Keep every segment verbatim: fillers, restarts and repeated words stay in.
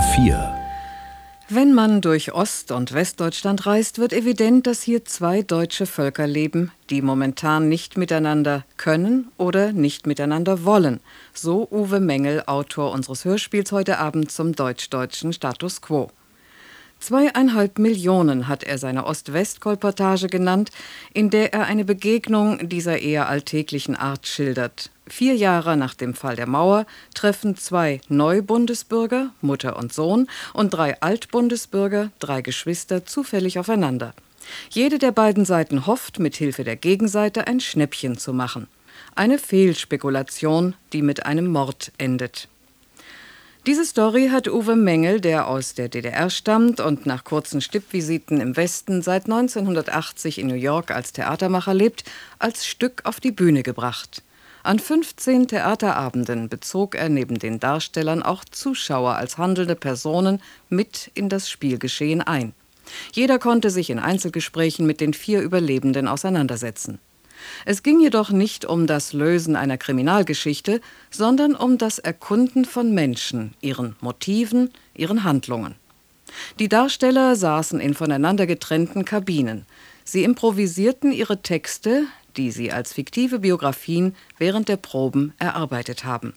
vier. Wenn man durch Ost- und Westdeutschland reist, wird evident, dass hier zwei deutsche Völker leben, die momentan nicht miteinander können oder nicht miteinander wollen. So Uwe Mengel, Autor unseres Hörspiels heute Abend zum deutsch-deutschen Status Quo. Zweieinhalb Millionen hat er seine Ost-West-Kolportage genannt, in der er eine Begegnung dieser eher alltäglichen Art schildert. Vier Jahre nach dem Fall der Mauer treffen zwei Neubundesbürger, Mutter und Sohn, und drei Altbundesbürger, drei Geschwister, zufällig aufeinander. Jede der beiden Seiten hofft, mit Hilfe der Gegenseite ein Schnäppchen zu machen. Eine Fehlspekulation, die mit einem Mord endet. Diese Story hat Uwe Mengel, der aus der D D R stammt und nach kurzen Stippvisiten im Westen seit neunzehnhundertachtzig in New York als Theatermacher lebt, als Stück auf die Bühne gebracht. An fünfzehn Theaterabenden bezog er neben den Darstellern auch Zuschauer als handelnde Personen mit in das Spielgeschehen ein. Jeder konnte sich in Einzelgesprächen mit den vier Überlebenden auseinandersetzen. Es ging jedoch nicht um das Lösen einer Kriminalgeschichte, sondern um das Erkunden von Menschen, ihren Motiven, ihren Handlungen. Die Darsteller saßen in voneinander getrennten Kabinen. Sie improvisierten ihre Texte, die sie als fiktive Biografien während der Proben erarbeitet haben.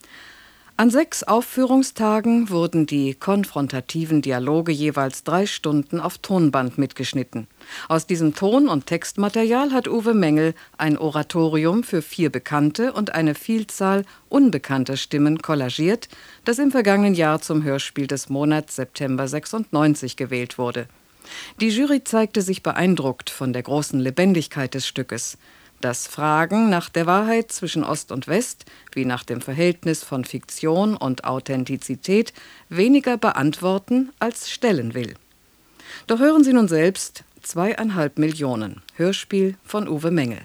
An sechs Aufführungstagen wurden die konfrontativen Dialoge jeweils drei Stunden auf Tonband mitgeschnitten. Aus diesem Ton- und Textmaterial hat Uwe Mengel ein Oratorium für vier bekannte und eine Vielzahl unbekannter Stimmen kollagiert, das im vergangenen Jahr zum Hörspiel des Monats September sechsundneunzig gewählt wurde. Die Jury zeigte sich beeindruckt von der großen Lebendigkeit des Stückes. Das Fragen nach der Wahrheit zwischen Ost und West, wie nach dem Verhältnis von Fiktion und Authentizität, weniger beantworten als stellen will. Doch hören Sie nun selbst Zweieinhalb Millionen, Hörspiel von Uwe Mengel.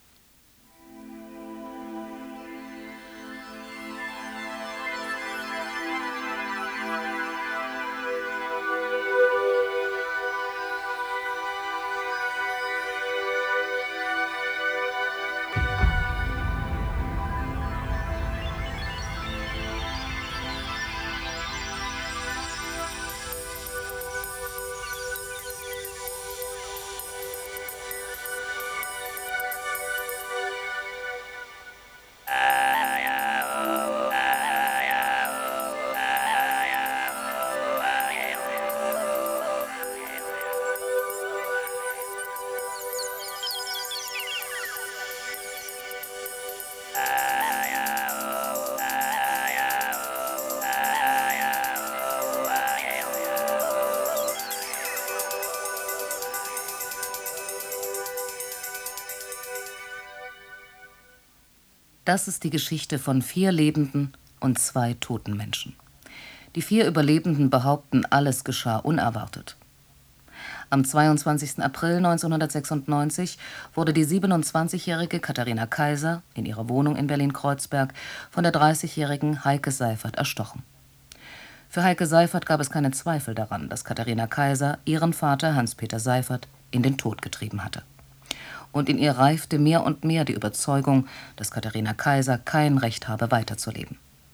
Das ist die Geschichte von vier lebenden und zwei toten Menschen. Die vier Überlebenden behaupten, alles geschah unerwartet. Am zweiundzwanzigsten April neunzehnhundertsechsundneunzig wurde die siebenundzwanzigjährige Katharina Kaiser in ihrer Wohnung in Berlin-Kreuzberg von der dreißigjährigen Heike Seifert erstochen. Für Heike Seifert gab es keine Zweifel daran, dass Katharina Kaiser ihren Vater Hans-Peter Seifert in den Tod getrieben hatte. Und in ihr reifte mehr und mehr die Überzeugung, dass Katharina Kaiser kein Recht habe, weiterzuleben.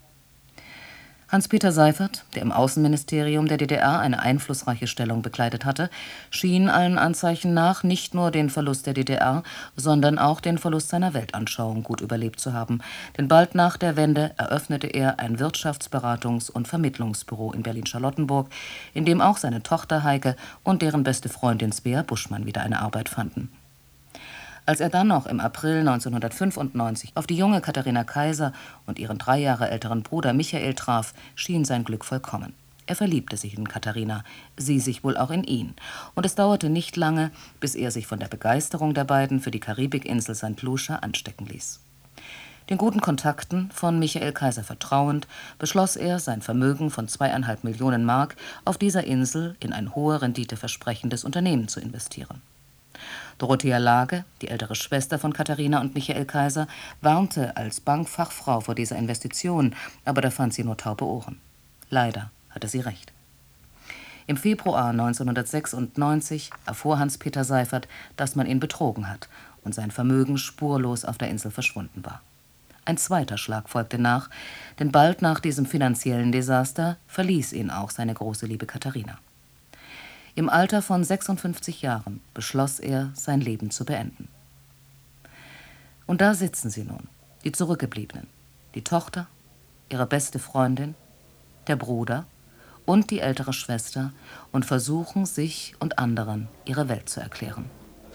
Hans-Peter Seifert, der im Außenministerium der D D R eine einflussreiche Stellung bekleidet hatte, schien allen Anzeichen nach nicht nur den Verlust der D D R, sondern auch den Verlust seiner Weltanschauung gut überlebt zu haben. Denn bald nach der Wende eröffnete er ein Wirtschaftsberatungs- und Vermittlungsbüro in Berlin-Charlottenburg, in dem auch seine Tochter Heike und deren beste Freundin Svea Buschmann wieder eine Arbeit fanden. Als er dann noch im April neunzehnhundertfünfundneunzig auf die junge Katharina Kaiser und ihren drei Jahre älteren Bruder Michael traf, schien sein Glück vollkommen. Er verliebte sich in Katharina, sie sich wohl auch in ihn. Und es dauerte nicht lange, bis er sich von der Begeisterung der beiden für die Karibikinsel Sankt Lucia anstecken ließ. Den guten Kontakten von Michael Kaiser vertrauend, beschloss er, sein Vermögen von zweieinhalb Millionen Mark auf dieser Insel in ein hohe Rendite versprechendes Unternehmen zu investieren. Dorothea Lage, die ältere Schwester von Katharina und Michael Kaiser, warnte als Bankfachfrau vor dieser Investition, aber da fand sie nur taube Ohren. Leider hatte sie recht. Im Februar neunzehnhundertsechsundneunzig erfuhr Hans-Peter Seifert, dass man ihn betrogen hat und sein Vermögen spurlos auf der Insel verschwunden war. Ein zweiter Schlag folgte nach, denn bald nach diesem finanziellen Desaster verließ ihn auch seine große Liebe Katharina. Im Alter von sechsundfünfzig Jahren beschloss er, sein Leben zu beenden. Und da sitzen sie nun, die Zurückgebliebenen, die Tochter, ihre beste Freundin, der Bruder und die ältere Schwester und versuchen, sich und anderen ihre Welt zu erklären.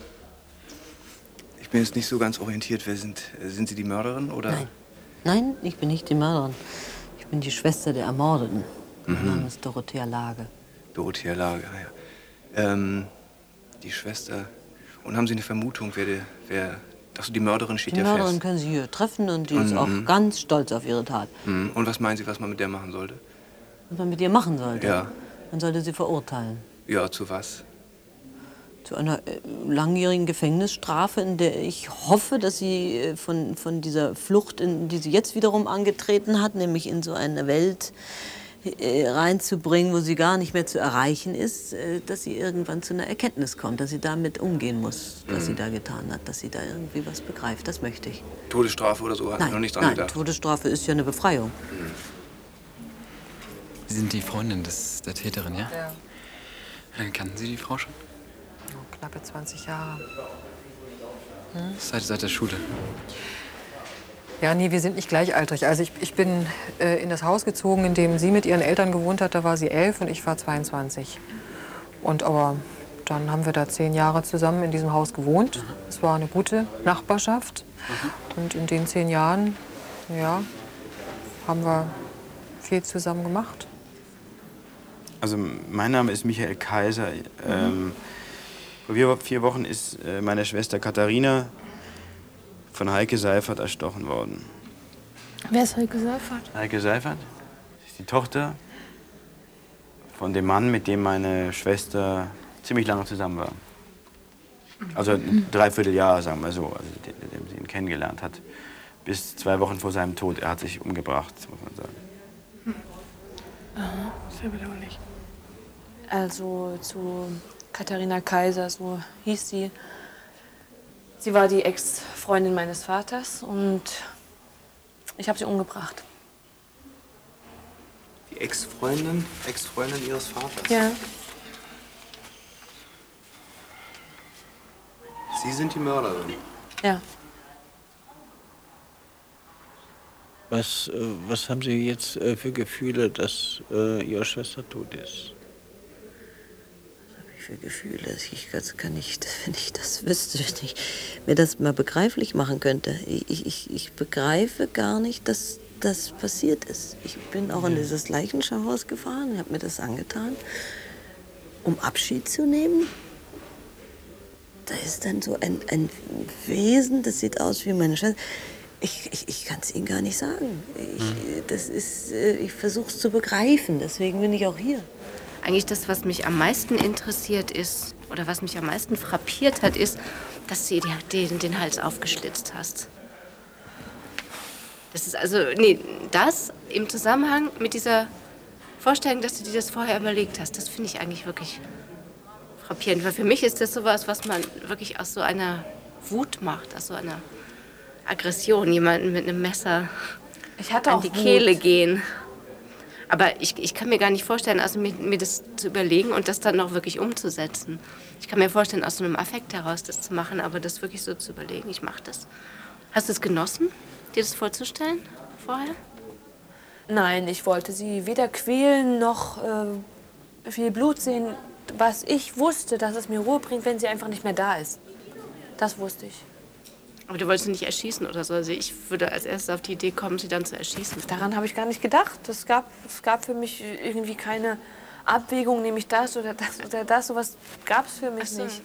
Ich bin jetzt nicht so ganz orientiert. Wer sind, sind Sie die Mörderin, oder? Nein. Nein, ich bin nicht die Mörderin. Ich bin die Schwester der Ermordeten. Mein Name ist Dorothea Lage. Dorothea Lage, ja. Ähm, die Schwester. Und haben Sie eine Vermutung, wer, der, wer Achso, die Mörderin steht Die ja Mörderin fest. können Sie hier treffen und die ist Mhm. auch ganz stolz auf ihre Tat. Mhm. Und was meinen Sie, was man mit der machen sollte? Was man mit ihr machen sollte? Ja. Man sollte sie verurteilen. Ja, zu was? Zu einer äh, langjährigen Gefängnisstrafe, in der ich hoffe, dass sie äh, von, von dieser Flucht, in die sie jetzt wiederum angetreten hat, nämlich in so eine Welt äh, reinzubringen, wo sie gar nicht mehr zu erreichen ist, äh, dass sie irgendwann zu einer Erkenntnis kommt, dass sie damit umgehen muss, was Mhm. sie da getan hat, dass sie da irgendwie was begreift. Das möchte ich. Todesstrafe oder so? Hat Nein, noch nicht dran nein, gedacht. Todesstrafe ist ja eine Befreiung. Mhm. Sie sind die Freundin des, der Täterin, ja? Ja. Dann kannten Sie die Frau schon? Oh, knappe zwanzig Jahre. Hm? Seit, seit der Schule. Ja, nee, wir sind nicht gleichaltrig. Also ich, ich bin äh, in das Haus gezogen, in dem sie mit ihren Eltern gewohnt hat. Da war sie elf und ich war zweiundzwanzig. Und aber dann haben wir da zehn Jahre zusammen in diesem Haus gewohnt. Mhm. Es war eine gute Nachbarschaft. Mhm. Und in den zehn Jahren, ja, haben wir viel zusammen gemacht. Also mein Name ist Michael Kaiser. Mhm. Ähm, vor vier, vier Wochen ist äh, meine Schwester Katharina von Heike Seifert erstochen worden. Wer ist Heike Seifert? Heike Seifert ist die Tochter von dem Mann, mit dem meine Schwester ziemlich lange zusammen war. Also ein Dreivierteljahr, sagen wir so, also dem, dem sie ihn kennengelernt hat. Bis zwei Wochen vor seinem Tod. Er hat sich umgebracht, muss man sagen. Aha, sehr bedauerlich. Also zu Katharina Kaiser, so hieß sie. Sie war die Ex-Freundin meines Vaters und ich habe sie umgebracht. Die Ex-Freundin? Ex-Freundin Ihres Vaters? Ja. Sie sind die Mörderin? Ja. Was, äh, was haben Sie jetzt äh, für Gefühle, dass äh, Ihre Schwester tot ist? Was habe ich für Gefühle? Ich das kann nicht, wenn ich das wüsste, wenn ich mir das mal begreiflich machen könnte. Ich, ich, ich begreife gar nicht, dass das passiert ist. Ich bin auch in dieses Leichenschauhaus gefahren, habe mir das angetan, um Abschied zu nehmen. Da ist dann so ein, ein Wesen, das sieht aus wie meine Schwester. Ich, ich, ich kann es Ihnen gar nicht sagen. Ich, das ist, ich versuche es zu begreifen, deswegen bin ich auch hier. Eigentlich das, was mich am meisten interessiert ist, oder was mich am meisten frappiert hat, ist, dass du dir den, den Hals aufgeschlitzt hast. Das ist also, nee, das im Zusammenhang mit dieser Vorstellung, dass du dir das vorher überlegt hast, das finde ich eigentlich wirklich frappierend. Weil für mich ist das sowas, was man wirklich aus so einer Wut macht, aus so einer Aggression, jemanden mit einem Messer ich hatte an auch die Wut. Kehle gehen. Aber ich, ich kann mir gar nicht vorstellen, also mir, mir das zu überlegen und das dann auch wirklich umzusetzen. Ich kann mir vorstellen, aus so einem Affekt heraus das zu machen, aber das wirklich so zu überlegen, ich mache das. Hast du es genossen, dir das vorzustellen vorher? Nein, ich wollte sie weder quälen noch äh, viel Blut sehen. Was ich wusste, dass es mir Ruhe bringt, wenn sie einfach nicht mehr da ist. Das wusste ich. Aber du wolltest sie nicht erschießen oder so. Also ich würde als erstes auf die Idee kommen, sie dann zu erschießen. Daran habe ich gar nicht gedacht. Es gab, es gab für mich irgendwie keine Abwägung, nehme ich das oder das oder das. Sowas gab es für mich so. nicht.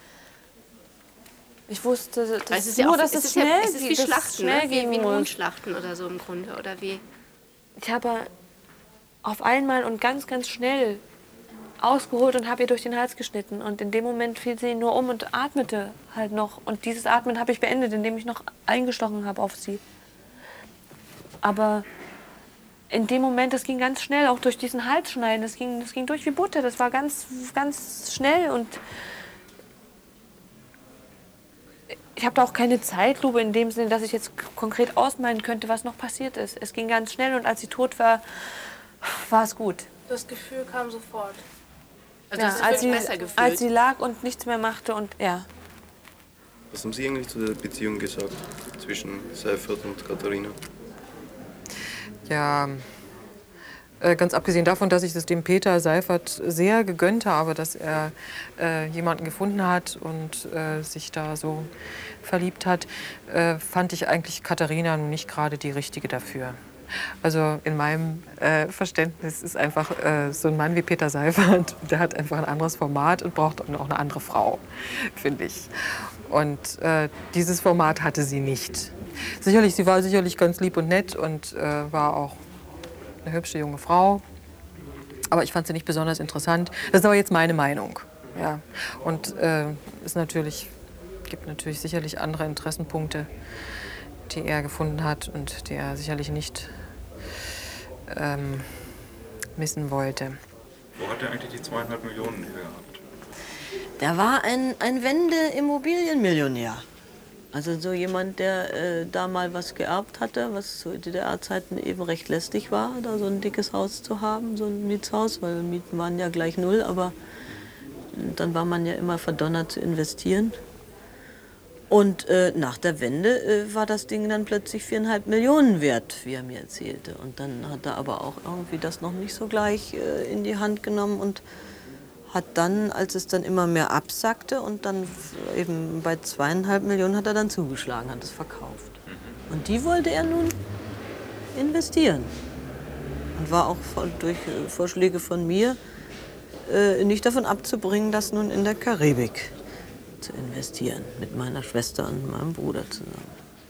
Ich wusste das es ist nur, ja auch, dass es es ist ja, schnell, es ist wie dass Schlachten, schnell ne? wie, gehen wie muss. Mondschlachten oder so im Grunde. Oder wie? Ich habe auf einmal und ganz, ganz schnell ausgeholt und habe ihr durch den Hals geschnitten. Und in dem Moment fiel sie nur um und atmete halt noch. Und dieses Atmen habe ich beendet, indem ich noch eingestochen habe auf sie. Aber in dem Moment, das ging ganz schnell, auch durch diesen Halsschneiden. Das ging, das ging durch wie Butter. Das war ganz, ganz schnell. Und ich habe da auch keine Zeitlupe in dem Sinne, dass ich jetzt konkret ausmalen könnte, was noch passiert ist. Es ging ganz schnell und als sie tot war, war es gut. Das Gefühl kam sofort. Also Ja, hast du als, dich sie, besser gefühlt? als sie lag und nichts mehr machte und ja. Was haben Sie eigentlich zu der Beziehung gesagt zwischen Seifert und Katharina? Ja, äh, ganz abgesehen davon, dass ich es dem Peter Seifert sehr gegönnt habe, dass er äh, jemanden gefunden hat und äh, sich da so verliebt hat, äh, fand ich eigentlich Katharina nun nicht gerade die Richtige dafür. Also in meinem äh, Verständnis ist einfach äh, so ein Mann wie Peter Seifert, der hat einfach ein anderes Format und braucht auch eine andere Frau, finde ich. Und äh, dieses Format hatte sie nicht. Sicherlich, sie war sicherlich ganz lieb und nett und äh, war auch eine hübsche junge Frau. Aber ich fand sie nicht besonders interessant. Das ist aber jetzt meine Meinung. Ja. Und äh, es natürlich, gibt natürlich sicherlich andere Interessenpunkte, die er gefunden hat und die er sicherlich nicht ähm, missen wollte. Wo hat er eigentlich die zweieinhalb Millionen her gehabt? Der war ein, ein Wende-Immobilienmillionär. Also so jemand, der äh, da mal was geerbt hatte, was zu D D R-Zeiten eben recht lästig war, da so ein dickes Haus zu haben, so ein Mietshaus, weil Mieten waren ja gleich null, aber dann war man ja immer verdonnert zu investieren. Und äh, nach der Wende äh, war das Ding dann plötzlich viereinhalb Millionen wert, wie er mir erzählte. Und dann hat er aber auch irgendwie das noch nicht so gleich äh, in die Hand genommen und hat dann, als es dann immer mehr absackte und dann eben bei zweieinhalb Millionen hat er dann zugeschlagen, hat es verkauft. Und die wollte er nun investieren. Und war auch von, durch äh, Vorschläge von mir äh, nicht davon abzubringen, das nun in der Karibik zu investieren, mit meiner Schwester und meinem Bruder zusammen.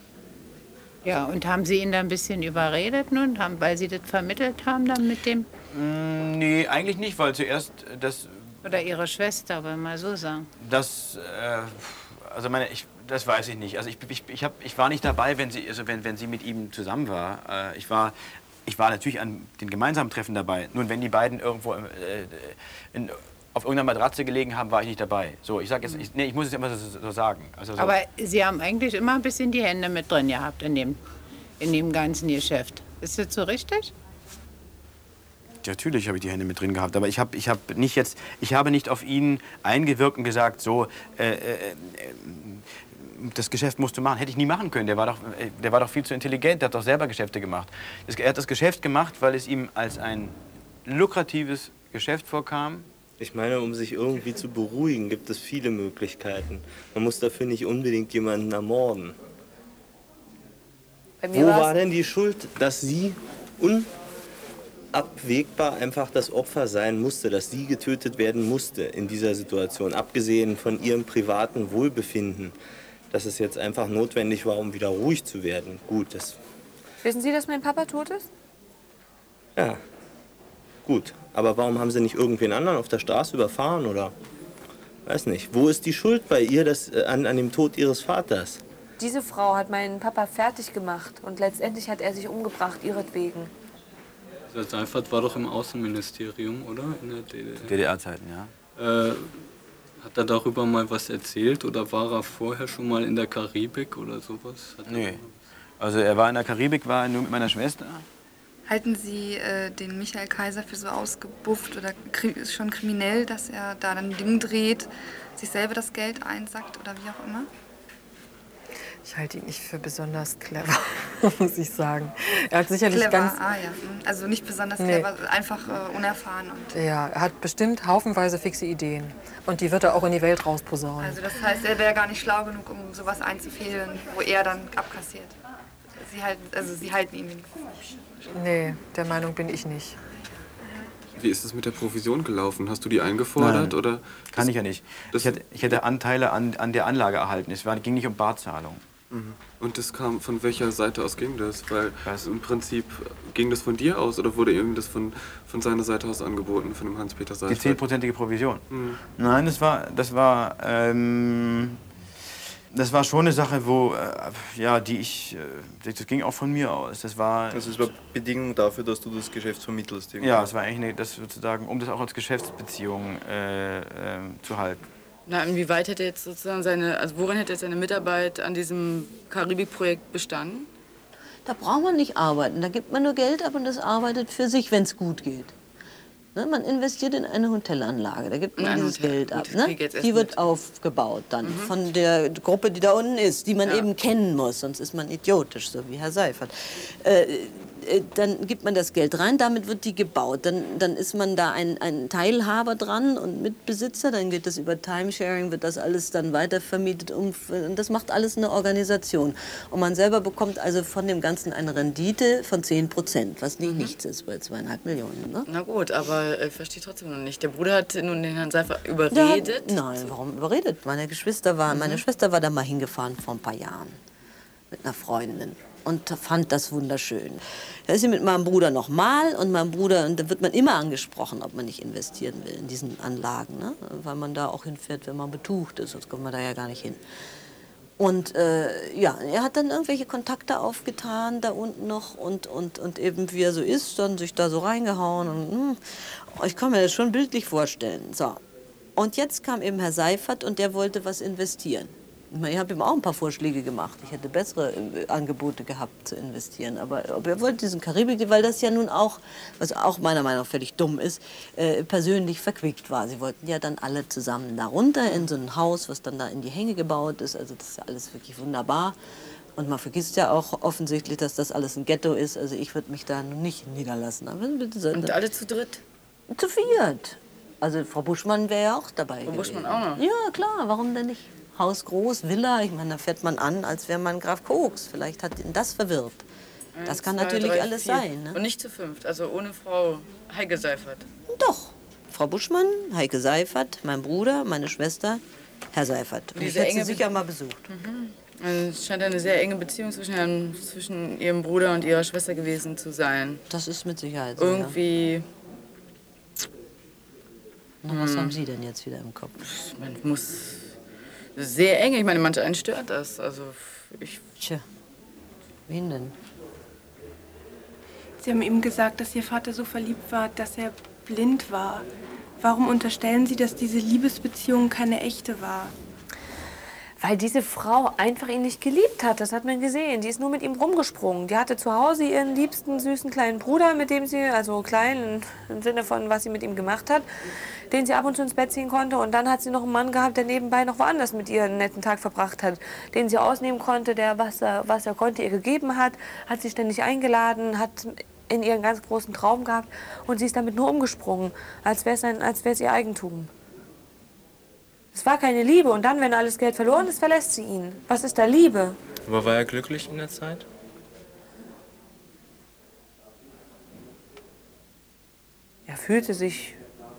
Ja, und haben Sie ihn da ein bisschen überredet nun, haben, weil Sie das vermittelt haben dann mit dem? Mm, nee, eigentlich nicht, weil zuerst das... Oder Ihre Schwester, wollen wir mal so sagen. Das, äh, also meine, ich, das weiß ich nicht. Also ich, ich, ich, hab, ich war nicht dabei, wenn sie, also wenn, wenn sie mit ihm zusammen war. Äh, ich war. Ich war natürlich an den gemeinsamen Treffen dabei. Nun, wenn die beiden irgendwo äh, in, auf irgendeiner Matratze gelegen haben, war ich nicht dabei. So, ich sag jetzt, ich, nee, ich muss es immer so, so sagen. Also so. Aber Sie haben eigentlich immer ein bisschen die Hände mit drin gehabt in dem, in dem ganzen Geschäft. Ist das so richtig? Natürlich habe ich die Hände mit drin gehabt, aber ich habe ich hab nicht jetzt, ich habe nicht auf ihn eingewirkt und gesagt, so, äh, äh, das Geschäft musst du machen. Hätte ich nie machen können. Der war doch, der war doch viel zu intelligent. Der hat doch selber Geschäfte gemacht. Er hat das Geschäft gemacht, weil es ihm als ein lukratives Geschäft vorkam. Ich meine, um sich irgendwie zu beruhigen, gibt es viele Möglichkeiten. Man muss dafür nicht unbedingt jemanden ermorden. Wo war denn die Schuld, dass sie unabwägbar einfach das Opfer sein musste, dass sie getötet werden musste in dieser Situation, abgesehen von ihrem privaten Wohlbefinden, dass es jetzt einfach notwendig war, um wieder ruhig zu werden? Gut, das... Wissen Sie, dass mein Papa tot ist? Ja, gut. Aber warum haben Sie nicht irgendwen anderen auf der Straße überfahren oder... Weiß nicht. Wo ist die Schuld bei ihr das, äh, an, an dem Tod Ihres Vaters? Diese Frau hat meinen Papa fertig gemacht und letztendlich hat er sich umgebracht, ihretwegen. Der Seifert war doch im Außenministerium, oder? In der D D R. D D R-Zeiten, ja. Äh, hat er darüber mal was erzählt oder war er vorher schon mal in der Karibik oder sowas? Hat Nee. Also er war in der Karibik, war nur mit meiner Schwester. Halten Sie äh, den Michael Kaiser für so ausgebufft oder kri schon kriminell, dass er da dann ein Ding dreht, sich selber das Geld einsackt oder wie auch immer? Ich halte ihn nicht für besonders clever, muss ich sagen. Er hat sicherlich clever, ganz... ah ja. Also nicht besonders Nee. clever, einfach äh, unerfahren. Und Ja, er hat bestimmt haufenweise fixe Ideen. Und die wird er auch in die Welt rausposaunen. also das heißt, er wäre gar nicht schlau genug, um sowas einzufädeln, wo er dann abkassiert. Sie halten, also Sie halten ihn wenigstens nicht. Nee, der Meinung bin ich nicht. Wie ist es mit der Provision gelaufen? Hast du die eingefordert? Nein, oder? kann ich ja nicht. Ich hätte, ich hätte Anteile an, an der Anlage erhalten. Es war, ging nicht um Barzahlung. Mhm. Und das kam, von welcher Seite aus ging das? Weil im Prinzip ging das von dir aus oder wurde ihm das von, von seiner Seite aus angeboten, von dem Hans-Peter Seifert? Die zehnprozentige Provision. Mhm. Nein, das war, das war, ähm, das war schon eine Sache, wo, äh, ja, die ich, äh, das ging auch von mir aus. Das war. Also es war Bedingung dafür, dass du das Geschäft vermittelst? Irgendwie. Ja, es war eigentlich eine, das sozusagen, um das auch als Geschäftsbeziehung äh, äh, zu halten. Na, inwieweit hätte jetzt sozusagen seine, also worin hätte jetzt seine Mitarbeit an diesem Karibikprojekt bestanden? Da braucht man nicht arbeiten, da gibt man nur Geld ab und das arbeitet für sich, wenn es gut geht. Ne, man investiert in eine Hotelanlage, da gibt man In ein dieses Hotel. Geld Gut, ab. das Ne? krieg ich jetzt erst Die wird mit. aufgebaut dann Mhm. von der Gruppe, die da unten ist, die man Ja. eben kennen muss, sonst ist man idiotisch, so wie Herr Seifert. Äh, äh, dann gibt man das Geld rein, damit wird die gebaut. Dann, dann ist man da ein, ein Teilhaber dran und Mitbesitzer, dann geht das über Timesharing, wird das alles dann weitervermietet. Um, und das macht alles eine Organisation. Und man selber bekommt also von dem Ganzen eine Rendite von zehn Prozent, was nicht nichts ist bei zweieinhalb Millionen. Ne? Na gut, aber ich verstehe trotzdem noch nicht. Der Bruder hat nun den Herrn Seifer Der überredet. Hat, nein, warum überredet? Meine Geschwister war, Mhm. meine Schwester war da mal hingefahren vor ein paar Jahren mit einer Freundin und fand das wunderschön. Da ist sie mit meinem Bruder noch mal und mein Bruder, und da wird man immer angesprochen, ob man nicht investieren will in diesen Anlagen, ne? Weil man da auch hinfährt, wenn man betucht ist, sonst kommt man da ja gar nicht hin. Und äh, ja, er hat dann irgendwelche Kontakte aufgetan, da unten noch und, und, und eben wie er so ist, dann sich da so reingehauen. Und, hm, ich kann mir das schon bildlich vorstellen. So. Und jetzt kam eben Herr Seifert und der wollte was investieren. Ich meine, ich habe ihm auch ein paar Vorschläge gemacht. Ich hätte bessere äh, Angebote gehabt zu investieren. Aber, aber er wollte diesen Karibik, weil das ja nun auch, was auch meiner Meinung nach völlig dumm ist, äh, persönlich verquickt war. Sie wollten ja dann alle zusammen da runter in so ein Haus, was dann da in die Hänge gebaut ist. Also das ist ja alles wirklich wunderbar. Und man vergisst ja auch offensichtlich, dass das alles ein Ghetto ist. Also ich würde mich da nun nicht niederlassen. Aber bitte, Und alle zu dritt? Zu viert. Also Frau Buschmann wäre ja auch dabei Frau Buschmann gewesen. auch noch? Ja, klar, warum denn nicht? Haus groß, Villa, ich meine, da fährt man an, als wäre man Graf Koks. Vielleicht hat ihn das verwirrt. Das Eins, kann zwei, natürlich drei, alles vier. sein. Ne? Und nicht zu fünft, also ohne Frau Heike Seifert. Doch. Frau Buschmann, Heike Seifert, mein Bruder, meine Schwester, Herr Seifert. Und ich Diese hätte sie enge sicher mal besucht. Mhm. Also es scheint eine sehr enge Beziehung zwischen, Herrn, zwischen Ihrem Bruder und Ihrer Schwester gewesen zu sein. Das ist mit Sicherheit so, Irgendwie. Na, was Hm. haben Sie denn jetzt wieder im Kopf? Man muss sehr eng. Ich meine, manch einen stört das. Also ich. Tja, wen denn? Sie haben eben gesagt, dass Ihr Vater so verliebt war, dass er blind war. Warum unterstellen Sie, dass diese Liebesbeziehung keine echte war? Weil diese Frau einfach ihn nicht geliebt hat, das hat man gesehen. Die ist nur mit ihm rumgesprungen. Die hatte zu Hause ihren liebsten, süßen kleinen Bruder, mit dem sie, also klein im Sinne von, was sie mit ihm gemacht hat, den sie ab und zu ins Bett ziehen konnte. Und dann hat sie noch einen Mann gehabt, der nebenbei noch woanders mit ihr einen netten Tag verbracht hat, den sie ausnehmen konnte, der, was er, was er konnte, ihr gegeben hat, hat sie ständig eingeladen, hat in ihren ganz großen Traum gehabt und sie ist damit nur umgesprungen, als wäre es ein, als wäre es ihr Eigentum. Es war keine Liebe und dann, wenn alles Geld verloren ist, verlässt sie ihn. Was ist da Liebe? Aber war er glücklich in der Zeit? Er fühlte sich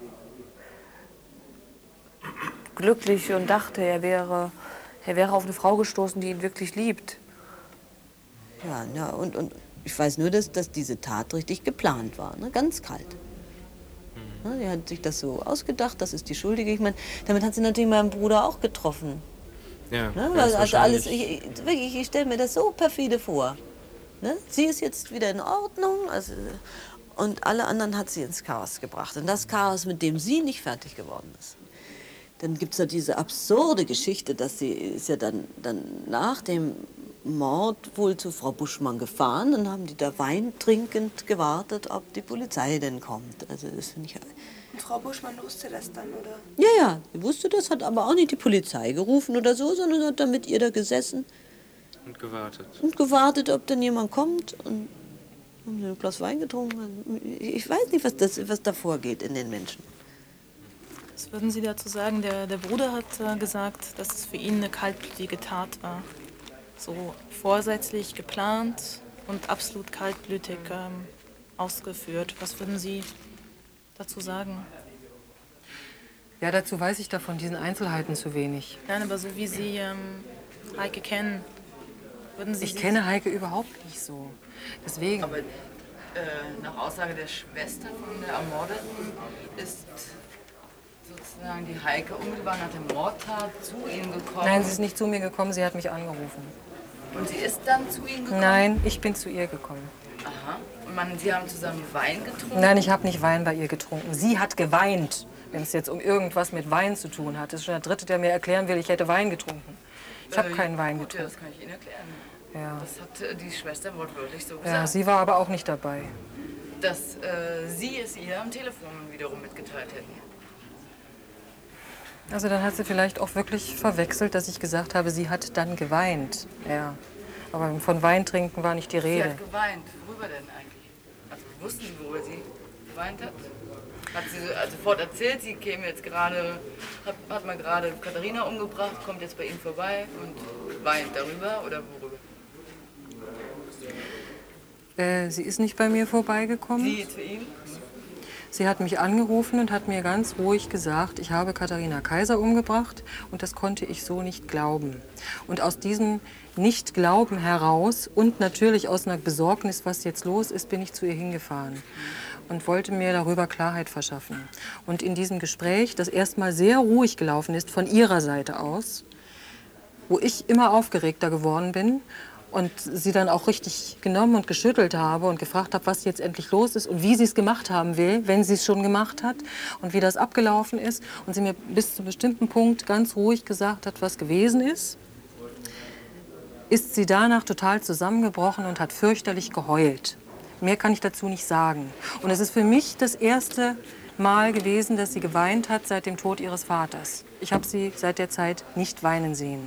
glücklich und dachte, er wäre, er wäre auf eine Frau gestoßen, die ihn wirklich liebt. Ja, ja und, und ich weiß nur, dass, dass diese Tat richtig geplant war, ne? Ganz kalt. Ne? Die hat sich das so ausgedacht, das ist die Schuldige. Ich meine, damit hat sie natürlich meinen Bruder auch getroffen. Ja, Ne? ja, Also, also alles, wahrscheinlich. ich, ich- wirklich, ich stelle mir das so perfide vor. Ne? Sie ist jetzt wieder in Ordnung, also, und alle anderen hat sie ins Chaos gebracht. Und das Chaos, mit dem sie nicht fertig geworden ist. Dann gibt es ja diese absurde Geschichte, dass sie ist ja dann, dann nach dem Mord wohl zu Frau Buschmann gefahren und haben die da Wein trinkend gewartet, ob die Polizei denn kommt. Also das finde ich. Und Frau Buschmann wusste das dann, oder? Ja, ja, sie wusste das, hat aber auch nicht die Polizei gerufen oder so, sondern hat da mit ihr da gesessen Und gewartet. und gewartet, ob dann jemand kommt. Und haben sie ein Glas Wein getrunken. Ich weiß nicht, was, das, was da vorgeht in den Menschen. Was würden Sie dazu sagen? Der, der Bruder hat äh, gesagt, dass es für ihn eine kaltblütige Tat war. So vorsätzlich geplant und absolut kaltblütig ähm, ausgeführt. Was würden Sie dazu sagen? Ja, dazu weiß ich davon diesen Einzelheiten zu wenig. Nein, aber so wie Sie ähm, Heike kennen, würden Sie Ich sie- kenne Heike überhaupt nicht so. Deswegen. Aber äh, nach Aussage der Schwester von der Ermordeten ist sozusagen die Heike unmittelbar nach der Mordtat zu Ihnen gekommen. Nein, sie ist nicht zu mir gekommen, sie hat mich angerufen. Und sie ist dann zu Ihnen gekommen? Nein, ich bin zu ihr gekommen. Aha. Und man, Sie haben zusammen Wein getrunken? Nein, ich habe nicht Wein bei ihr getrunken. Sie hat geweint. wenn es jetzt um irgendwas mit Wein zu tun hat. Das ist schon der Dritte, der mir erklären will, ich hätte Wein getrunken. Ich habe Äh, keinen Wein gut, getrunken. Ja, das kann ich Ihnen erklären. Ja. Das hat äh, die Schwester wortwörtlich so gesagt. Ja, sie war aber auch nicht dabei. Dass äh, Sie es ihr am Telefon wiederum mitgeteilt hätten. Also dann hat sie vielleicht auch wirklich verwechselt, dass ich gesagt habe, sie hat dann geweint. Ja. Aber von Wein trinken war nicht die Sie Rede. hat geweint. Worüber denn eigentlich? Also wussten Sie, worüber sie geweint hat? Hat sie so- also sofort erzählt, sie käme jetzt gerade, hat, hat mal gerade Katharina umgebracht, kommt jetzt bei Ihnen vorbei und weint darüber oder worüber? Äh, sie ist nicht bei mir vorbeigekommen. Sie zu ihm? Sie hat mich angerufen und hat mir ganz ruhig gesagt, ich habe Katharina Kaiser umgebracht und das konnte ich so nicht glauben. Und aus diesem Nicht-Glauben heraus und natürlich aus einer Besorgnis, was jetzt los ist, bin ich zu ihr hingefahren und wollte mir darüber Klarheit verschaffen. Und in diesem Gespräch, das erstmal sehr ruhig gelaufen ist von ihrer Seite aus, wo ich immer aufgeregter geworden bin und sie dann auch richtig genommen und geschüttelt habe und gefragt habe, was jetzt endlich los ist und wie sie es gemacht haben will, wenn sie es schon gemacht hat und wie das abgelaufen ist. Und sie mir bis zu einem bestimmten Punkt ganz ruhig gesagt hat, was gewesen ist, ist sie danach total zusammengebrochen und hat fürchterlich geheult. Mehr kann ich dazu nicht sagen. Und es ist für mich das erste Mal gewesen, dass sie geweint hat seit dem Tod ihres Vaters. Ich habe sie seit der Zeit nicht weinen sehen.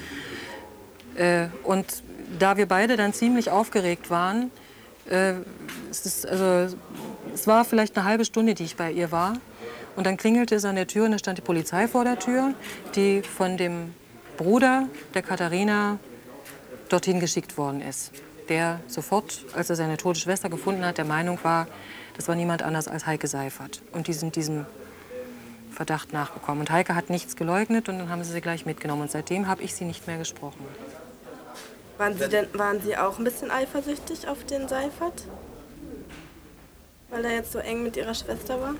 Äh, und da wir beide dann ziemlich aufgeregt waren, äh, es, ist, also, es war vielleicht eine halbe Stunde, die ich bei ihr war. Und dann klingelte es an der Tür und da stand die Polizei vor der Tür, die von dem Bruder der Katharina dorthin geschickt worden ist. Der sofort, als er seine tote Schwester gefunden hat, der Meinung war, das war niemand anders als Heike Seifert. Und die sind diesem Verdacht nachgekommen. Und Heike hat nichts geleugnet und dann haben sie sie gleich mitgenommen. Und seitdem habe ich sie nicht mehr gesprochen. Waren Sie, denn, waren Sie auch ein bisschen eifersüchtig auf den Seifert? Weil er jetzt so eng mit Ihrer Schwester war?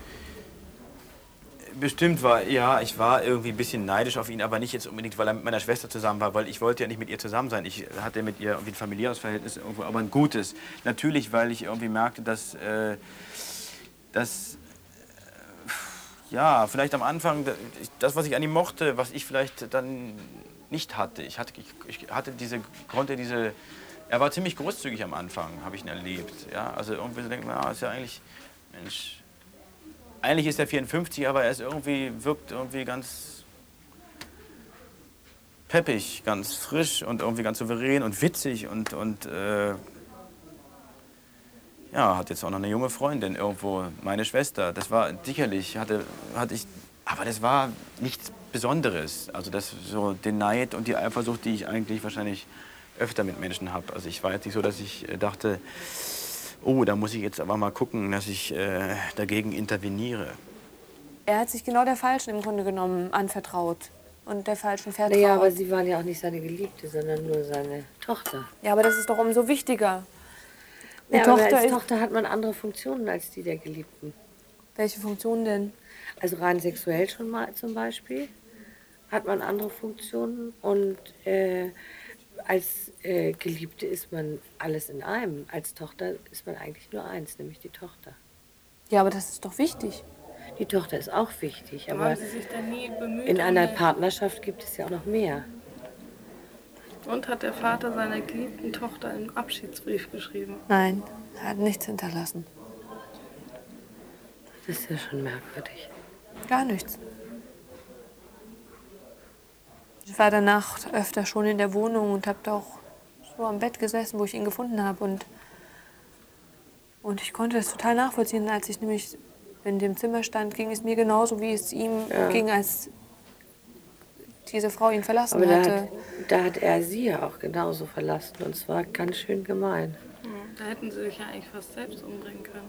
Bestimmt war, ja, ich war irgendwie ein bisschen neidisch auf ihn, aber nicht jetzt unbedingt, weil er mit meiner Schwester zusammen war, weil ich wollte ja nicht mit ihr zusammen sein. Ich hatte mit ihr irgendwie ein familiäres Verhältnis, irgendwo, aber ein gutes. Natürlich, weil ich irgendwie merkte, dass, äh, dass äh, ja, vielleicht am Anfang, das, was ich an ihm mochte, was ich vielleicht dann nicht hatte. Ich hatte, ich, ich hatte diese, konnte diese, er war ziemlich großzügig am Anfang, habe ich ihn erlebt. Ja, also irgendwie so denkt man, ah, ist ja eigentlich, Mensch, eigentlich ist er vierundfünfzig, aber er ist irgendwie, wirkt irgendwie ganz peppig, ganz frisch und irgendwie ganz souverän und witzig und, und äh, ja, hat jetzt auch noch eine junge Freundin irgendwo, meine Schwester. Das war sicherlich, hatte, hatte ich, aber das war nichts Besonderes. Also das, so den Neid und die Eifersucht, die ich eigentlich wahrscheinlich öfter mit Menschen habe. Also ich war jetzt nicht so, dass ich dachte, oh, da muss ich jetzt aber mal gucken, dass ich äh, dagegen interveniere. Er hat sich genau der Falschen im Grunde genommen anvertraut und der Falschen vertraut. Naja, aber Sie waren ja auch nicht seine Geliebte, sondern nur seine Tochter. Ja, aber das ist doch umso wichtiger. Die Ja, aber Tochter als ist- Tochter hat man andere Funktionen als die der Geliebten. Welche Funktionen denn? Also rein sexuell schon mal zum Beispiel hat man andere Funktionen und äh, als äh, Geliebte ist man alles in einem. Als Tochter ist man eigentlich nur eins, nämlich die Tochter. Ja, aber das ist doch wichtig. Die Tochter ist auch wichtig, Haben aber Sie sich da nie bemüht? in um einer eine- Partnerschaft gibt es ja auch noch mehr. Und hat der Vater seiner geliebten Tochter einen Abschiedsbrief geschrieben? Nein, er hat nichts hinterlassen. Das ist ja schon merkwürdig. Gar nichts. Ich war danach öfter schon in der Wohnung und habe auch so am Bett gesessen, wo ich ihn gefunden habe. Und, und ich konnte das total nachvollziehen. Als ich nämlich in dem Zimmer stand, ging es mir genauso, wie es ihm Ja. ging, als diese Frau ihn verlassen Aber da hatte. hat, da hat er sie ja auch genauso verlassen und zwar ganz schön gemein. Hm, Da hätten Sie sich ja eigentlich fast selbst umbringen können.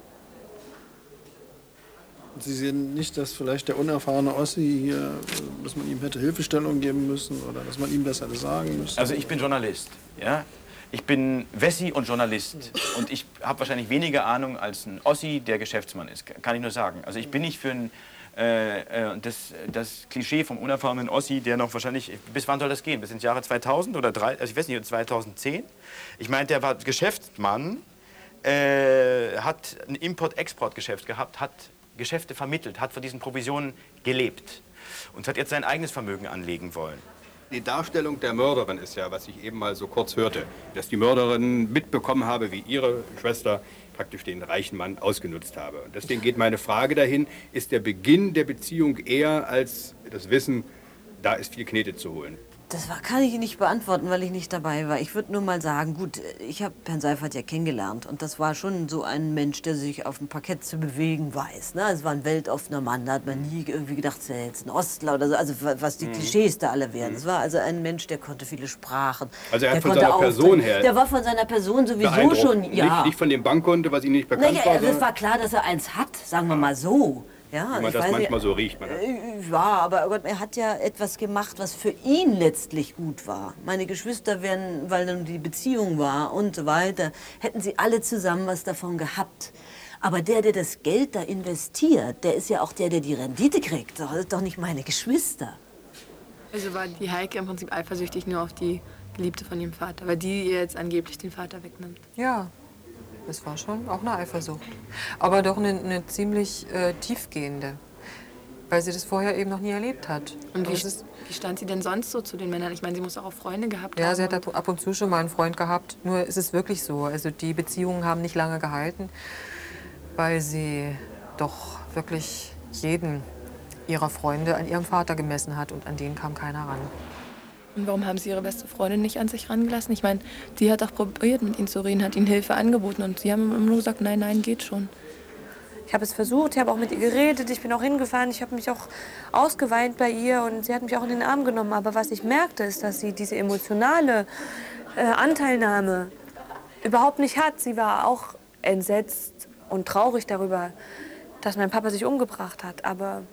Sie sehen nicht, dass vielleicht der unerfahrene Ossi hier, dass man ihm hätte Hilfestellung geben müssen oder dass man ihm das hätte sagen müssen? Also ich bin Journalist, ja. Ich bin Wessi und Journalist und ich habe wahrscheinlich weniger Ahnung als ein Ossi, der Geschäftsmann ist, kann ich nur sagen. Also ich bin nicht für ein, äh, äh, das, das Klischee vom unerfahrenen Ossi, der noch wahrscheinlich, bis wann soll das gehen? Bis ins Jahre zweitausend oder drei, also ich weiß nicht, zweitausendzehn? Ich meine, der war Geschäftsmann, äh, hat ein Import-Export-Geschäft gehabt, hat Geschäfte vermittelt, hat von diesen Provisionen gelebt und hat jetzt sein eigenes Vermögen anlegen wollen. Die Darstellung der Mörderin ist ja, was ich eben mal so kurz hörte, dass die Mörderin mitbekommen habe, wie ihre Schwester praktisch den reichen Mann ausgenutzt habe. Und deswegen geht meine Frage dahin, ist der Beginn der Beziehung eher als das Wissen, da ist viel Knete zu holen? Das war, kann ich nicht beantworten, weil ich nicht dabei war. Ich würde nur mal sagen, gut, ich habe Herrn Seifert ja kennengelernt. Und das war schon so ein Mensch, der sich auf dem Parkett zu bewegen weiß. Ne? Es war ein weltoffener Mann, da hat man nie irgendwie gedacht, es ist jetzt ein Ostler oder so. Also was die mhm. Klischees da alle wären. Es war also ein Mensch, der konnte viele Sprachen. Also er hat der von seiner Person her... Der war von seiner Person sowieso schon, ja. Nicht, nicht von dem Bankkonto, was ihm nicht bekannt naja, war. Also es war klar, dass er eins hat, sagen wir mal so. Ja, wie man das manchmal so riecht. Man ja, aber Gott, er hat ja etwas gemacht, was für ihn letztlich gut war. Meine Geschwister wären, weil dann die Beziehung war und so weiter, hätten sie alle zusammen was davon gehabt. Aber der, der das Geld da investiert, der ist ja auch der, der die Rendite kriegt. Das ist doch nicht meine Geschwister. Also war die Heike im Prinzip eifersüchtig nur auf die Geliebte von ihrem Vater, weil die ihr jetzt angeblich den Vater wegnimmt. Ja. Das war schon auch eine Eifersucht. Aber doch eine, eine ziemlich äh, tiefgehende, weil sie das vorher eben noch nie erlebt hat. Und wie, ist, wie stand sie denn sonst so zu den Männern? Ich meine, sie muss auch Freunde gehabt ja, haben. Ja, sie hat ab, ab und zu schon mal einen Freund gehabt. Nur ist es wirklich so. Also die Beziehungen haben nicht lange gehalten, weil sie doch wirklich jeden ihrer Freunde an ihrem Vater gemessen hat und an den kam keiner ran. Und warum haben Sie Ihre beste Freundin nicht an sich rangelassen? Ich meine, sie hat auch probiert, mit Ihnen zu reden, hat Ihnen Hilfe angeboten. Und Sie haben immer nur gesagt, nein, nein, geht schon. Ich habe es versucht, ich habe auch mit ihr geredet, ich bin auch hingefahren, ich habe mich auch ausgeweint bei ihr und sie hat mich auch in den Arm genommen. Aber was ich merkte, ist, dass sie diese emotionale äh, Anteilnahme überhaupt nicht hat. Sie war auch entsetzt und traurig darüber, dass mein Papa sich umgebracht hat. Aber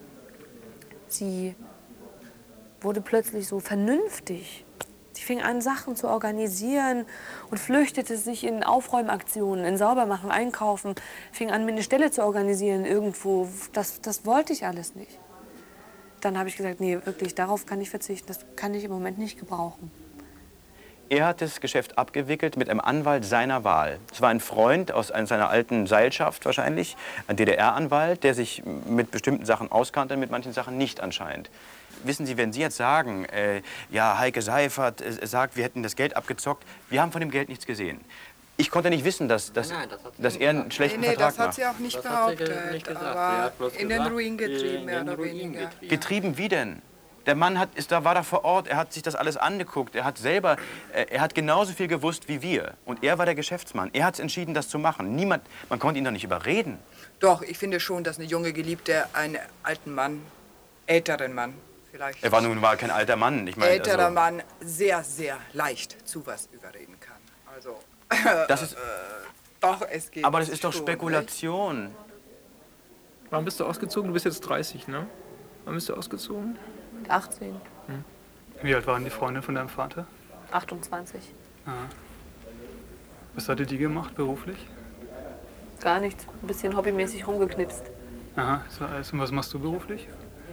sie wurde plötzlich so vernünftig. Sie fing an, Sachen zu organisieren und flüchtete sich in Aufräumaktionen, in Saubermachen, Einkaufen, fing an, mir eine Stelle zu organisieren irgendwo. Das, das wollte ich alles nicht. Dann habe ich gesagt, nee, wirklich, darauf kann ich verzichten. Das kann ich im Moment nicht gebrauchen. Er hat das Geschäft abgewickelt mit einem Anwalt seiner Wahl. Es war ein Freund aus seiner alten Seilschaft wahrscheinlich, ein D D R-Anwalt, der sich mit bestimmten Sachen auskannte, mit manchen Sachen nicht anscheinend. Wissen Sie, wenn Sie jetzt sagen, äh, ja, Heike Seifert äh, sagt, wir hätten das Geld abgezockt, wir haben von dem Geld nichts gesehen. Ich konnte nicht wissen, dass, dass, Nein, das hat sie dass nicht er einen gesagt. schlechten nee, nee, Vertrag das hat sie macht. auch nicht Das behauptet, hat sie nicht gesagt. aber Sie hat bloß in den gesagt, Ruin getrieben, mehr in den oder Ruin weniger. getrieben. Getrieben wie denn? Der Mann hat, ist da, war da vor Ort, er hat sich das alles angeguckt, er hat selber, äh, er hat genauso viel gewusst wie wir. Und er war der Geschäftsmann. Er hat entschieden, das zu machen. Niemand, man konnte ihn doch nicht überreden. Doch, ich finde schon, dass eine junge Geliebte einen alten Mann, älteren Mann vielleicht, Er war nun mal kein alter Mann. Ich meine, älterer also, Mann sehr, sehr leicht zu was überreden kann. Also, das ist, äh, doch, es geht aber das ist doch schon, Spekulation. Wann bist du ausgezogen? Du bist jetzt dreißig, ne? Wann bist du ausgezogen? achtzehn. Hm. Wie alt waren die Freunde von deinem Vater? achtundzwanzig. Ah. Was hatte die gemacht beruflich? Gar nichts. Ein bisschen hobbymäßig rumgeknipst. Aha, so alles. Und was machst du beruflich?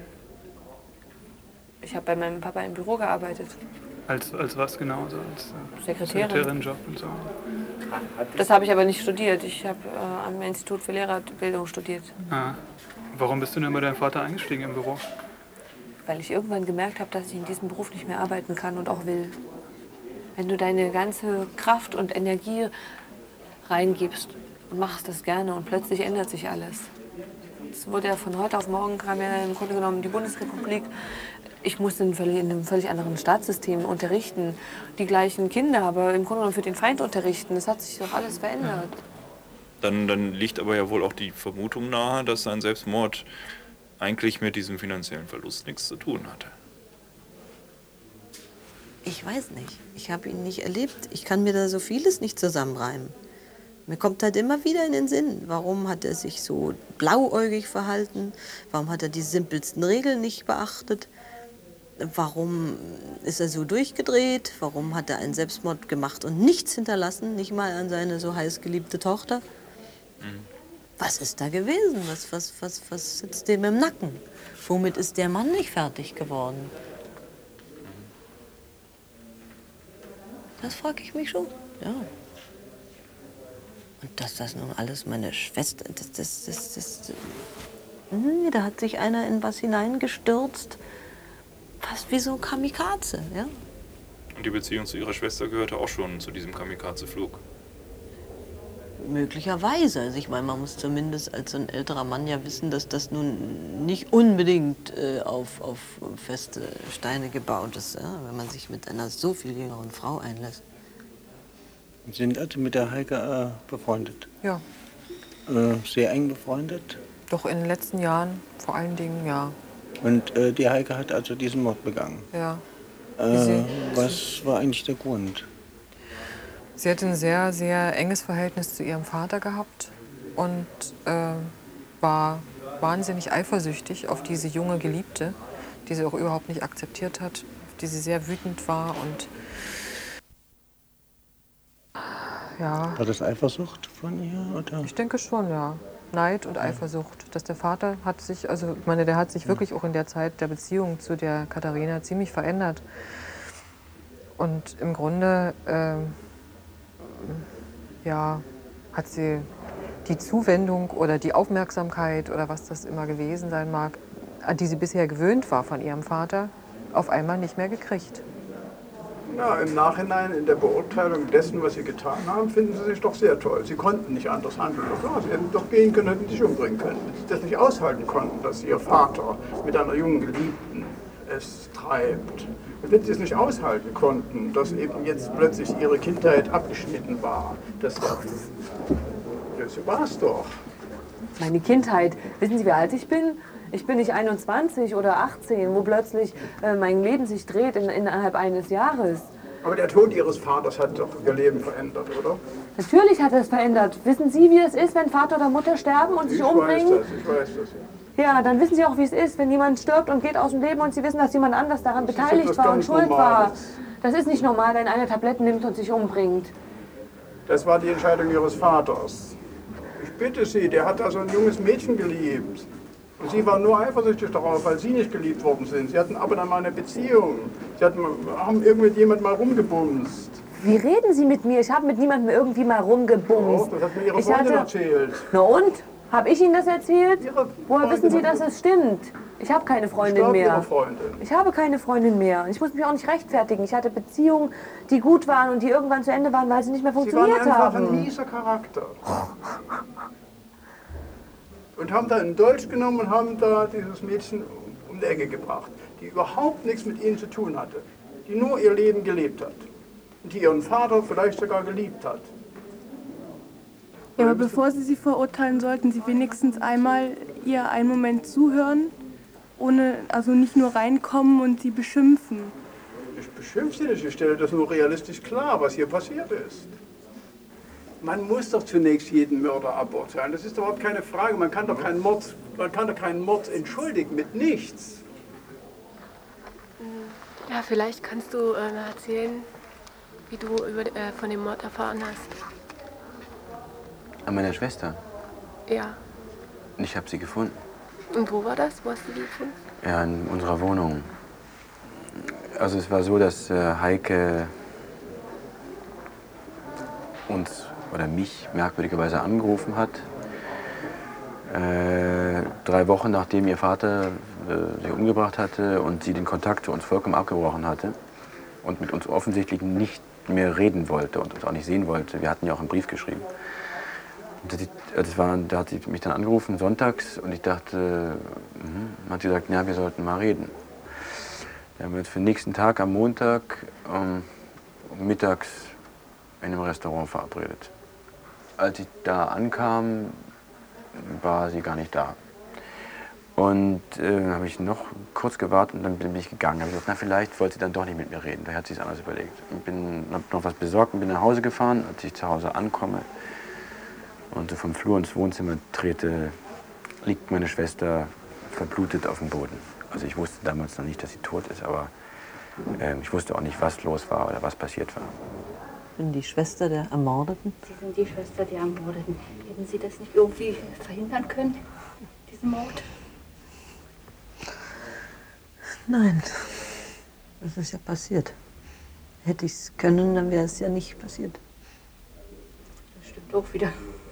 Ich habe bei meinem Papa im Büro gearbeitet. Als, als was genau? So als äh, Sekretärin. Sekretärin-Job und so. Das habe ich aber nicht studiert. Ich habe äh, am Institut für Lehrerbildung studiert. Ah. Warum bist du denn bei deinem Vater eingestiegen im Büro? Weil ich irgendwann gemerkt habe, dass ich in diesem Beruf nicht mehr arbeiten kann und auch will. Wenn du deine ganze Kraft und Energie reingibst und machst das gerne und plötzlich ändert sich alles. Es wurde ja von heute auf morgen, kam ja im Grunde genommen die Bundesrepublik. Ich musste in einem völlig anderen Staatssystem unterrichten, die gleichen Kinder, aber im Grunde genommen für den Feind unterrichten. Das hat sich doch alles verändert. Dann, dann liegt aber ja wohl auch die Vermutung nahe, dass sein Selbstmord eigentlich mit diesem finanziellen Verlust nichts zu tun hatte. Ich weiß nicht. Ich habe ihn nicht erlebt. Ich kann mir da so vieles nicht zusammenreimen. Mir kommt halt immer wieder in den Sinn, warum hat er sich so blauäugig verhalten? Warum hat er die simpelsten Regeln nicht beachtet? Warum ist er so durchgedreht? Warum hat er einen Selbstmord gemacht und nichts hinterlassen? Nicht mal an seine so heiß geliebte Tochter? Mhm. Was ist da gewesen? Was, was, was, was sitzt dem im Nacken? Womit ist der Mann nicht fertig geworden? Das frage ich mich schon, ja. Und dass das nun alles meine Schwester... Das, das, das, das, nee, da hat sich einer in was hineingestürzt. Fast wie so ein Kamikaze, ja. Und die Beziehung zu ihrer Schwester gehörte auch schon zu diesem Kamikaze-Flug. Möglicherweise. Also ich meine, man muss zumindest als so ein älterer Mann ja wissen, dass das nun nicht unbedingt äh, auf, auf feste Steine gebaut ist, ja? Wenn man sich mit einer so viel jüngeren Frau einlässt. Sie sind also mit der Heike äh, befreundet? Ja. Äh, sehr eng befreundet? Doch in den letzten Jahren vor allen Dingen, ja. Und äh, die Heike hat also diesen Mord begangen? Ja. Äh, was war eigentlich der Grund? Sie hat ein sehr, sehr enges Verhältnis zu ihrem Vater gehabt und äh, war wahnsinnig eifersüchtig auf diese junge Geliebte, die sie auch überhaupt nicht akzeptiert hat, auf die sie sehr wütend war. Und ja. War das Eifersucht von ihr? Oder? Ich denke schon, ja. Neid und Eifersucht. Dass der Vater hat sich, also ich meine, der hat sich wirklich auch in der Zeit der Beziehung zu der Katharina ziemlich verändert. Und im Grunde äh, ja, hat sie die Zuwendung oder die Aufmerksamkeit oder was das immer gewesen sein mag, an die sie bisher gewöhnt war von ihrem Vater, auf einmal nicht mehr gekriegt. Na, im Nachhinein, in der Beurteilung dessen, was Sie getan haben, finden Sie sich doch sehr toll. Sie konnten nicht anders handeln. Klar, Sie hätten doch gehen können, hätten sich umbringen können. Wenn Sie das nicht aushalten konnten, dass Ihr Vater mit einer jungen Geliebten es treibt. Und wenn Sie es nicht aushalten konnten, dass eben jetzt plötzlich Ihre Kindheit abgeschnitten war, das war, das war es doch. Meine Kindheit, wissen Sie, wie alt ich bin? Ich bin nicht einundzwanzig oder achtzehn, wo plötzlich äh, mein Leben sich dreht in, innerhalb eines Jahres. Aber der Tod Ihres Vaters hat doch Ihr Leben verändert, oder? Natürlich hat er es verändert. Wissen Sie, wie es ist, wenn Vater oder Mutter sterben und sich Ich umbringen? weiß das, ich weiß das. Ja, dann wissen Sie auch, wie es ist, wenn jemand stirbt und geht aus dem Leben und Sie wissen, dass jemand anders daran Das ist beteiligt etwas war und ganz schuld war. Normales. Das ist nicht normal, wenn einer Tabletten nimmt und sich umbringt. Das war die Entscheidung Ihres Vaters. Ich bitte Sie, der hat also ein junges Mädchen geliebt. Und Sie waren nur eifersüchtig darauf, weil Sie nicht geliebt worden sind. Sie hatten aber dann mal eine Beziehung. Sie hatten, haben irgendwie jemand mal rumgebumst. Wie reden Sie mit mir? Ich habe mit niemandem irgendwie mal rumgebumst. Oh, das hat mir Ihre Ich Freundin hatte- erzählt. Na und? Habe ich Ihnen das erzählt? Woher wissen Sie, hat dass es stimmt? Ich habe keine Freundin glaub, mehr. Ihre Freundin. Ich habe keine Freundin mehr. Und ich muss mich auch nicht rechtfertigen. Ich hatte Beziehungen, die gut waren und die irgendwann zu Ende waren, weil sie nicht mehr Sie waren funktioniert einfach haben. ein mieser Charakter. Und haben da einen Dolch genommen und haben da dieses Mädchen um die Ecke gebracht, die überhaupt nichts mit ihnen zu tun hatte, die nur ihr Leben gelebt hat und die ihren Vater vielleicht sogar geliebt hat. Ja, aber bevor Sie sie verurteilen, sollten Sie wenigstens einmal ihr einen Moment zuhören, ohne, also nicht nur reinkommen und sie beschimpfen. Ich beschimpfe Sie nicht, ich stelle das nur realistisch klar, was hier passiert ist. Man muss doch zunächst jeden Mörder aburteilen, das ist doch überhaupt keine Frage. Man kann doch keinen Mord, man kann doch keinen Mord entschuldigen mit nichts. Ja, vielleicht kannst du äh, mal erzählen, wie du über, äh, von dem Mord erfahren hast. An meiner Schwester. Ja. Ich habe sie gefunden. Und wo war das? Wo hast du die gefunden? Ja, in unserer Wohnung. Also es war so, dass äh, Heike uns oder mich merkwürdigerweise angerufen hat. Äh, drei Wochen nachdem ihr Vater äh, sie umgebracht hatte und sie den Kontakt zu uns vollkommen abgebrochen hatte und mit uns offensichtlich nicht mehr reden wollte und uns auch nicht sehen wollte. Wir hatten ja auch einen Brief geschrieben. Und das, das war, da hat sie mich dann angerufen, sonntags, und ich dachte, mh, hat sie gesagt, ja, wir sollten mal reden. Wir haben uns für den nächsten Tag am Montag um, mittags in einem Restaurant verabredet. Als ich da ankam, war sie gar nicht da. Und äh, habe ich noch kurz gewartet und dann bin ich gegangen. Habe ich gesagt, na, vielleicht wollte sie dann doch nicht mit mir reden. Da hat sie es anders überlegt. Ich bin, habe noch was besorgt und bin nach Hause gefahren. Als ich zu Hause ankomme und so vom Flur ins Wohnzimmer trete, liegt meine Schwester verblutet auf dem Boden. Also ich wusste damals noch nicht, dass sie tot ist, aber äh, ich wusste auch nicht, was los war oder was passiert war. Ich bin die Schwester der Ermordeten. Sie sind die Schwester der Ermordeten. Hätten Sie das nicht irgendwie verhindern können, diesen Mord? Nein, das ist ja passiert. Hätte ich es können, dann wäre es ja nicht passiert. Das bestimmt auch wieder.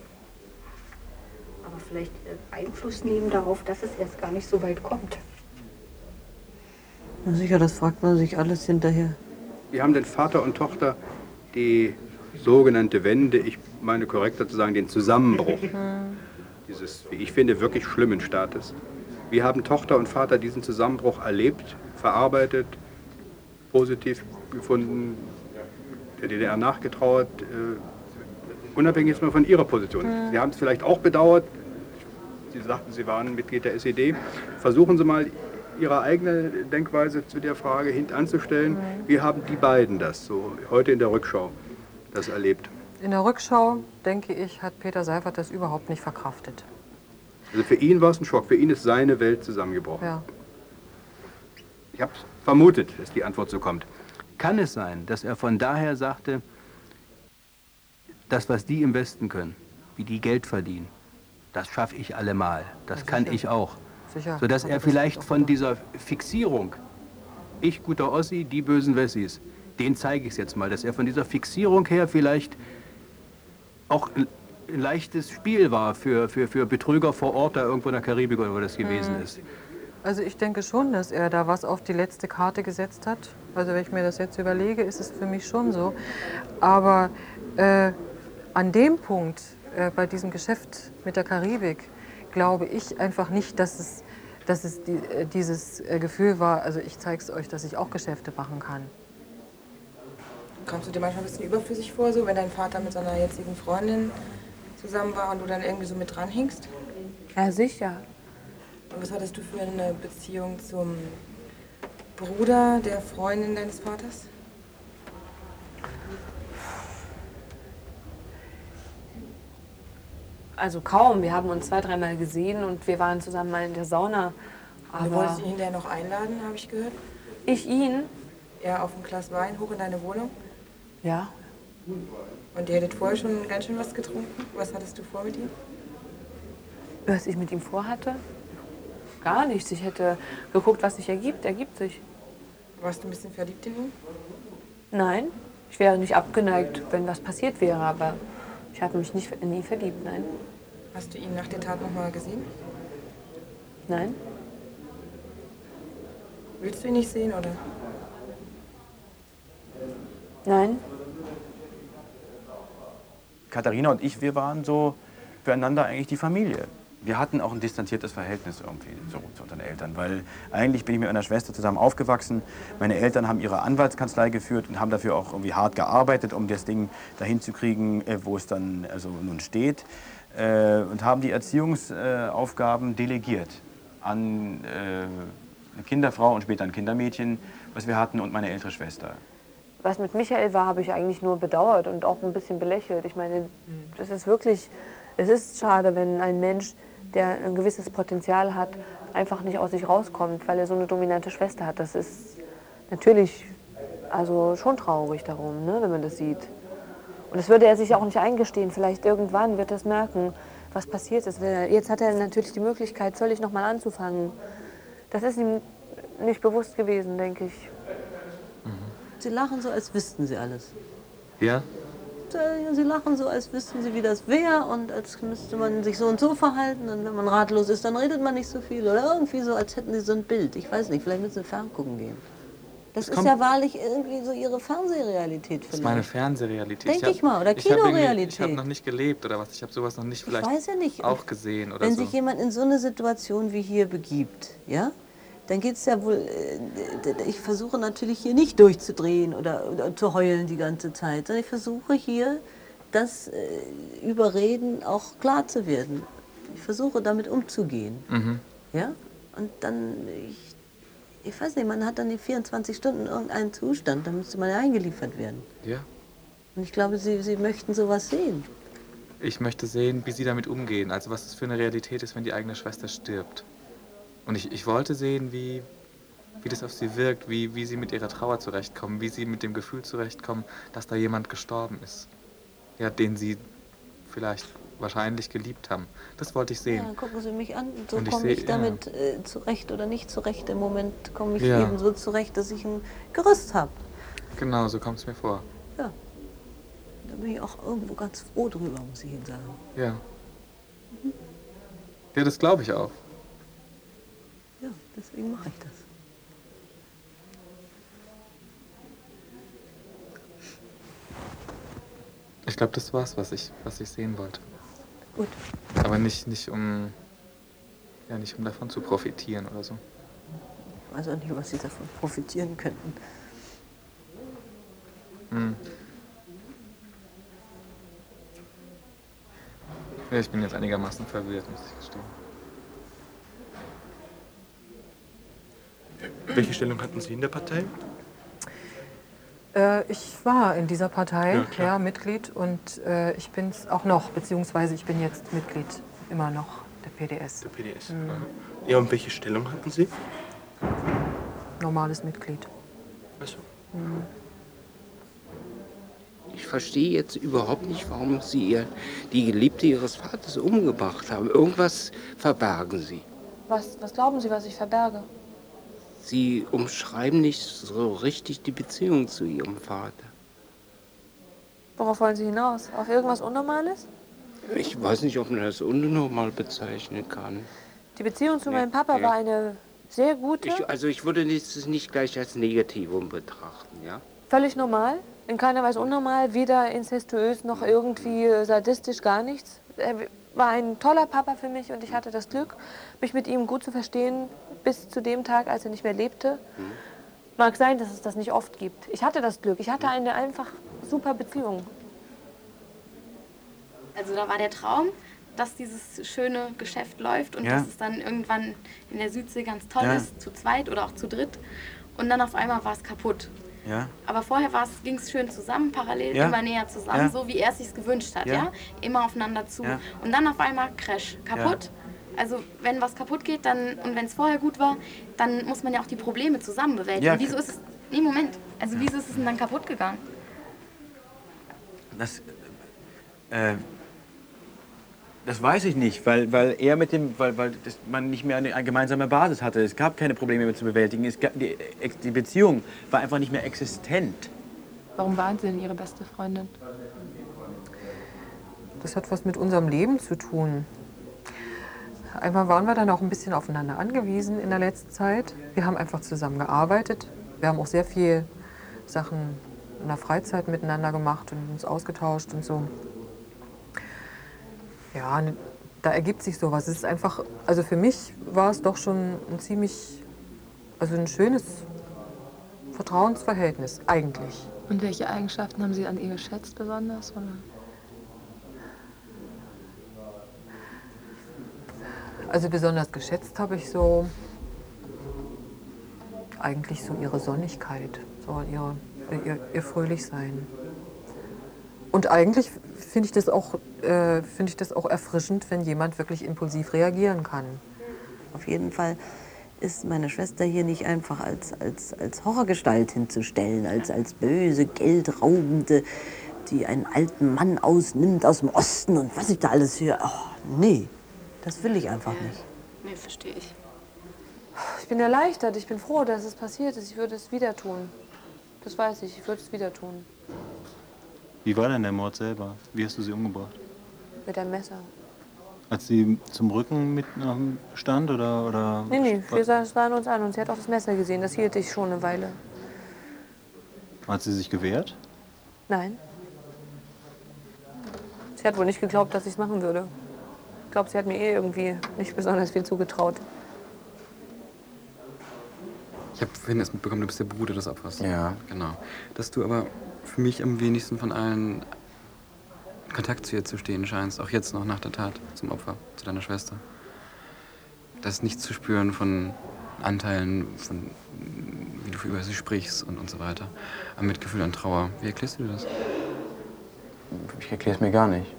Aber vielleicht äh, Einfluss nehmen darauf, dass es erst gar nicht so weit kommt. Na sicher, das fragt man sich alles hinterher. Wir haben den Vater und Tochter die sogenannte Wende, ich meine korrekter zu sagen, den Zusammenbruch dieses, wie ich finde, wirklich schlimmen Staates. Wir haben Tochter und Vater diesen Zusammenbruch erlebt, verarbeitet, positiv gefunden, der D D R nachgetrauert, äh, unabhängig jetzt mal von Ihrer Position. Mhm. Sie haben es vielleicht auch bedauert. Sie sagten, Sie waren Mitglied der S E D. Versuchen Sie mal, Ihre eigene Denkweise zu der Frage hintanzustellen. Mhm. Wie haben die beiden das so heute in der Rückschau das erlebt? In der Rückschau, denke ich, hat Peter Seiffert das überhaupt nicht verkraftet. Also für ihn war es ein Schock. Für ihn ist seine Welt zusammengebrochen. Ja. Ich habe vermutet, dass die Antwort so kommt. Kann es sein, dass er von daher sagte, das, was die im Westen können, wie die Geld verdienen, das schaffe ich allemal, das Ja, kann sicher. ich auch. Sicher. Sodass Hat er das vielleicht auch von gedacht. dieser Fixierung, ich guter Ossi, die bösen Wessis, den zeige ich es jetzt mal, dass er von dieser Fixierung her vielleicht auch ein, ein leichtes Spiel war für, für, für Betrüger vor Ort, da irgendwo in der Karibik oder wo das gewesen Mhm. ist. Also ich denke schon, dass er da was auf die letzte Karte gesetzt hat. Also wenn ich mir das jetzt überlege, ist es für mich schon so. Aber äh, an dem Punkt, äh, bei diesem Geschäft mit der Karibik, glaube ich einfach nicht, dass es, dass es die, äh, dieses äh, Gefühl war, also ich zeige es euch, dass ich auch Geschäfte machen kann. Kommst du dir manchmal ein bisschen überflüssig vor, so wenn dein Vater mit seiner jetzigen Freundin zusammen war und du dann irgendwie so mit dranhängst? Ja, sicher. Und was hattest du für eine Beziehung zum Bruder der Freundin deines Vaters? Also kaum. Wir haben uns zwei, dreimal gesehen und wir waren zusammen mal in der Sauna. Aber du wolltest ihn hinterher noch einladen, habe ich gehört? Ich ihn? Ja, auf ein Glas Wein hoch in deine Wohnung. Ja. Und ihr hättet vorher schon ganz schön was getrunken. Was hattest du vor mit ihm? Was ich mit ihm vorhatte? Gar nichts. Ich hätte geguckt, was sich ergibt. Ergibt sich. Warst du ein bisschen verliebt in ihn? Nein. Ich wäre nicht abgeneigt, wenn was passiert wäre, aber ich habe mich nicht in ihn verliebt, nein. Hast du ihn nach der Tat noch mal gesehen? Nein. Willst du ihn nicht sehen, oder? Nein. Katharina und ich, wir waren so füreinander eigentlich die Familie. Wir hatten auch ein distanziertes Verhältnis irgendwie so zu unseren Eltern, weil eigentlich bin ich mit meiner Schwester zusammen aufgewachsen. Meine Eltern haben ihre Anwaltskanzlei geführt und haben dafür auch irgendwie hart gearbeitet, um das Ding dahin zu kriegen, äh, wo es dann also nun steht. Äh, und haben die Erziehungsaufgaben äh, delegiert an äh, eine Kinderfrau und später ein Kindermädchen, was wir hatten, und meine ältere Schwester. Was mit Michael war, habe ich eigentlich nur bedauert und auch ein bisschen belächelt. Ich meine, das ist wirklich, es ist schade, wenn ein Mensch, der ein gewisses Potenzial hat, einfach nicht aus sich rauskommt, weil er so eine dominante Schwester hat. Das ist natürlich also schon traurig darum, ne, wenn man das sieht. Und das würde er sich auch nicht eingestehen. Vielleicht irgendwann wird er es merken, was passiert ist. Jetzt hat er natürlich die Möglichkeit, völlig nochmal anzufangen. Das ist ihm nicht bewusst gewesen, denke ich. Sie lachen so, als wüssten sie alles. Ja? Sie lachen so, als wüssten sie, wie das wäre und als müsste man sich so und so verhalten. Und wenn man ratlos ist, dann redet man nicht so viel. Oder irgendwie so, als hätten sie so ein Bild. Ich weiß nicht, vielleicht müssen sie ferngucken gehen. Das, Das ist kommt- ja wahrlich irgendwie so ihre Fernsehrealität Das vielleicht. ist meine Fernsehrealität. Denk hab- ich mal, oder ich hab irgendwie- Kinorealität. Ich habe noch nicht gelebt oder was. Ich habe sowas noch nicht Ich vielleicht weiß ja nicht. auch gesehen oder Wenn so. sich jemand in so eine Situation wie hier begibt, ja, dann geht es ja wohl, äh, ich versuche natürlich hier nicht durchzudrehen oder, oder zu heulen die ganze Zeit, sondern ich versuche hier, das äh, Überreden auch klar zu werden. Ich versuche damit umzugehen, Mhm. ja, und dann, ich, ich weiß nicht, man hat dann die vierundzwanzig Stunden irgendeinen Zustand, da müsste man ja eingeliefert werden. Ja. Und ich glaube, Sie, Sie möchten sowas sehen. Ich möchte sehen, wie sie damit umgehen. Also was es für eine Realität ist, wenn die eigene Schwester stirbt. Und ich, ich wollte sehen, wie, wie das auf sie wirkt, wie, wie sie mit ihrer Trauer zurechtkommen, wie sie mit dem Gefühl zurechtkommen, dass da jemand gestorben ist, ja, den sie vielleicht wahrscheinlich geliebt haben. Das wollte ich Ja, sehen. dann gucken Sie mich an. So Und ich komme seh- ich damit äh, zurecht oder nicht zurecht. Im Moment komme ich Ja. eben so zurecht, dass ich ein Gerüst habe. Genau, so kommt es mir vor. Ja. Da bin ich auch irgendwo ganz froh drüber, muss ich Ihnen sagen. Ja. Ja, das glaube ich auch. Ja, deswegen mache ich das. Ich glaube, das war's, was ich, was ich sehen wollte. Gut. Aber nicht, nicht, um, ja, nicht um davon zu profitieren oder so. Ich weiß auch nicht, was Sie davon profitieren könnten. Hm. Ja, ich bin jetzt einigermaßen verwirrt, muss ich gestehen. Welche Stellung hatten Sie in der Partei? Äh, ich war in dieser Partei, Ja, ja, klar. Mitglied, und äh, ich bin es auch noch, beziehungsweise ich bin jetzt Mitglied immer noch der P D S. Der P D S. Mhm. aha. Ja, und welche Stellung hatten Sie? Normales Mitglied. Ach so. Mhm. Ich verstehe jetzt überhaupt nicht, warum Sie ihr, die Geliebte Ihres Vaters umgebracht haben. Irgendwas verbergen Sie. Was, was glauben Sie, was ich verberge? Sie umschreiben nicht so richtig die Beziehung zu Ihrem Vater. Worauf wollen Sie hinaus? Auf irgendwas Unnormales? Ich weiß nicht, ob man das unnormal bezeichnen kann. Die Beziehung zu Nee, meinem Papa nee. war eine sehr gute, Ich, also ich würde es nicht gleich als Negativum betrachten, ja? völlig normal, in keiner Weise unnormal, weder inzestuös noch irgendwie äh, sadistisch, gar nichts. Er war ein toller Papa für mich und ich hatte das Glück, mich mit ihm gut zu verstehen, bis zu dem Tag, als er nicht mehr lebte. Mag sein, dass es das nicht oft gibt. Ich hatte das Glück, ich hatte eine einfach super Beziehung. Also da war der Traum, dass dieses schöne Geschäft läuft und Ja. dass es dann irgendwann in der Südsee ganz toll Ja. ist, zu zweit oder auch zu dritt. Und dann auf einmal war es kaputt. Ja. Aber vorher ging es schön zusammen, parallel, Ja. immer näher zusammen, Ja. so wie er es sich gewünscht hat. Ja. Ja. Immer aufeinander zu. Ja. Und dann auf einmal Crash, kaputt. Also wenn was kaputt geht, dann und wenn es vorher gut war, dann muss man ja auch die Probleme zusammen bewältigen. Ja. Wieso ist es... Nee, Moment. Also wieso ist es denn dann kaputt gegangen? Das, äh, das weiß ich nicht, weil, weil er mit dem, weil, weil das, man nicht mehr eine, eine gemeinsame Basis hatte. Es gab keine Probleme mehr zu bewältigen. Es gab, die, die Beziehung war einfach nicht mehr existent. Warum waren Sie denn Ihre beste Freundin? Das hat was mit unserem Leben zu tun. Einmal waren wir dann auch ein bisschen aufeinander angewiesen in der letzten Zeit. Wir haben einfach zusammen gearbeitet. Wir haben auch sehr viel Sachen in der Freizeit miteinander gemacht und uns ausgetauscht und so. Ja, da ergibt sich sowas. Es ist einfach, also für mich war es doch schon ein ziemlich, also ein schönes Vertrauensverhältnis eigentlich. Und welche Eigenschaften haben Sie an ihr geschätzt besonders? Oder? Also besonders geschätzt habe ich so eigentlich so ihre Sonnigkeit, so ihre, ihr, ihr Fröhlichsein. Und eigentlich finde ich das auch, äh, finde ich das auch erfrischend, wenn jemand wirklich impulsiv reagieren kann. Auf jeden Fall ist meine Schwester hier nicht einfach als, als, als Horrorgestalt hinzustellen, als, als böse, geldraubende, die einen alten Mann ausnimmt aus dem Osten und was ich da alles höre. Oh, nee, das will ich einfach nicht. Nee, verstehe ich. Ich bin erleichtert, ich bin froh, dass es passiert ist. Ich würde es wieder tun. Das weiß ich, ich würde es wieder tun. Wie war denn der Mord selber? Wie hast du sie umgebracht? Mit einem Messer. Als sie zum Rücken mit ähm, stand oder, oder? Nee, nee, wir sahen uns an und sie hat auch das Messer gesehen. Das hielt ich schon eine Weile. Hat sie sich gewehrt? Nein. Sie hat wohl nicht geglaubt, dass ich es machen würde. Ich glaube, sie hat mir eh irgendwie nicht besonders viel zugetraut. Ich habe vorhin erst mitbekommen, du bist der Bruder des Opfers. Ja. Genau. Dass du aber für mich am wenigsten von allen in Kontakt zu ihr zu stehen scheinst, auch jetzt noch nach der Tat zum Opfer, zu deiner Schwester. Da ist nichts zu spüren von Anteilen, von wie du über sie sprichst und, und so weiter. Am Mitgefühl und Trauer. Wie erklärst du dir das? Ich erkläre es mir gar nicht.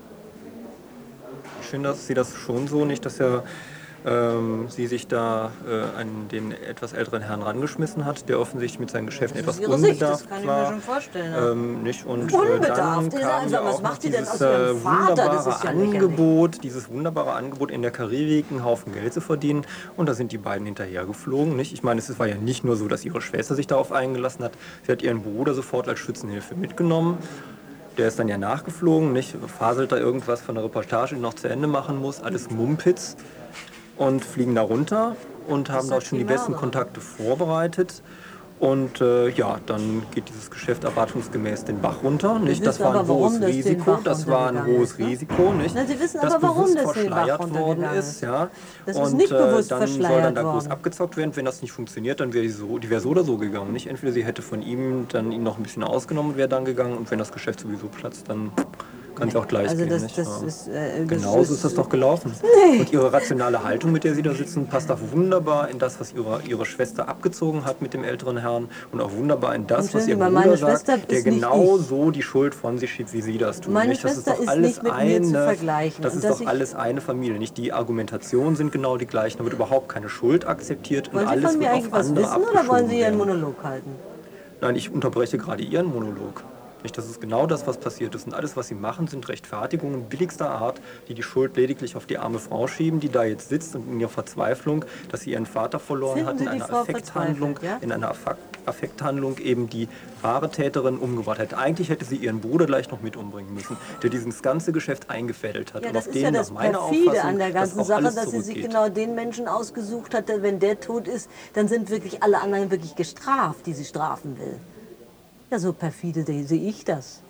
Ich finde, dass sie das schon so nicht, dass er ähm, sie sich da äh, an den etwas älteren Herrn rangeschmissen hat, der offensichtlich mit seinen Geschäften Das ist etwas ihre Sicht, unbedarft das kann ich war. mir schon vorstellen. Ähm, nicht? Und, äh, Unbedarft? dann Der kam sagt, ja was auch macht noch die denn dieses aus ihrem äh, Vater? Das wunderbare ist ja lächerlich. Angebot, dieses wunderbare Angebot in der Karibik, einen Haufen Geld zu verdienen. Und da sind die beiden hinterhergeflogen. Nicht? Ich meine, es war ja nicht nur so, dass ihre Schwester sich darauf eingelassen hat. Sie hat ihren Bruder sofort als Schützenhilfe mitgenommen. Der ist dann ja nachgeflogen, nicht? Faselt da irgendwas von der Reportage, die noch zu Ende machen muss. Alles Mumpitz. Und fliegen da runter und haben da schon die besten Kontakte vorbereitet. Und äh, ja, dann geht dieses Geschäft erwartungsgemäß den Bach runter. Nicht? Das war ein hohes Risiko. Das war ein hohes Risiko, nicht? Na, Sie wissen das aber, warum bewusst das den Bach verschleiert worden runtergegangen ist. ist. Ja. Das und ist nicht bewusst äh, dann soll verschleiert dann da groß worden. abgezockt werden. Wenn das nicht funktioniert, dann wäre die, so, die wäre so oder so gegangen. Nicht? Entweder sie hätte von ihm dann ihn noch ein bisschen ausgenommen und wäre dann gegangen. Und wenn das Geschäft sowieso platzt, dann kann es auch gleich Also gehen. das, nicht? das Ja. ist, äh, das Genauso ist, ist das doch gelaufen. Nee. Und ihre rationale Haltung, mit der sie da sitzen, passt auch wunderbar in das, was ihre, ihre Schwester abgezogen hat mit dem älteren Herrn und auch wunderbar in das, was ihr Entschuldigung, Bruder meine sagt, Schwester der ist nicht genau ich. so die Schuld von sich schiebt, wie sie das tun. Meine nicht? Das Schwester ist doch ist alles nicht mit mir eine, zu vergleichen. Das Und ist dass doch ich- alles eine Familie. Nicht? Die Argumentationen sind genau die gleichen, da wird überhaupt keine Schuld akzeptiert Wollen und Sie alles von mir wird eigentlich auf was andere wissen oder wollen abgeschoben Sie Ihren werden. Monolog halten? Nein, ich unterbreche gerade Ihren Monolog. Nicht, das ist genau das, was passiert ist. Und alles, was Sie machen, sind Rechtfertigungen billigster Art, die die Schuld lediglich auf die arme Frau schieben, die da jetzt sitzt und in ihrer Verzweiflung, dass sie ihren Vater verloren Finden hat, Sie in die einer Frau Affekthandlung, verzweifelt, ja? in einer Affekt- Affekthandlung eben die wahre Täterin umgebracht hat. Eigentlich hätte sie ihren Bruder gleich noch mit umbringen müssen, der dieses ganze Geschäft eingefädelt hat. Ja, und das auf ist den ja das nach meiner Perfide Auffassung an der ganzen das auch Sache, alles dass sie sich zurückgeht. genau den Menschen ausgesucht hatte. Wenn der tot ist, dann sind wirklich alle anderen wirklich gestraft, die sie strafen will. Ja, so perfide sehe ich das.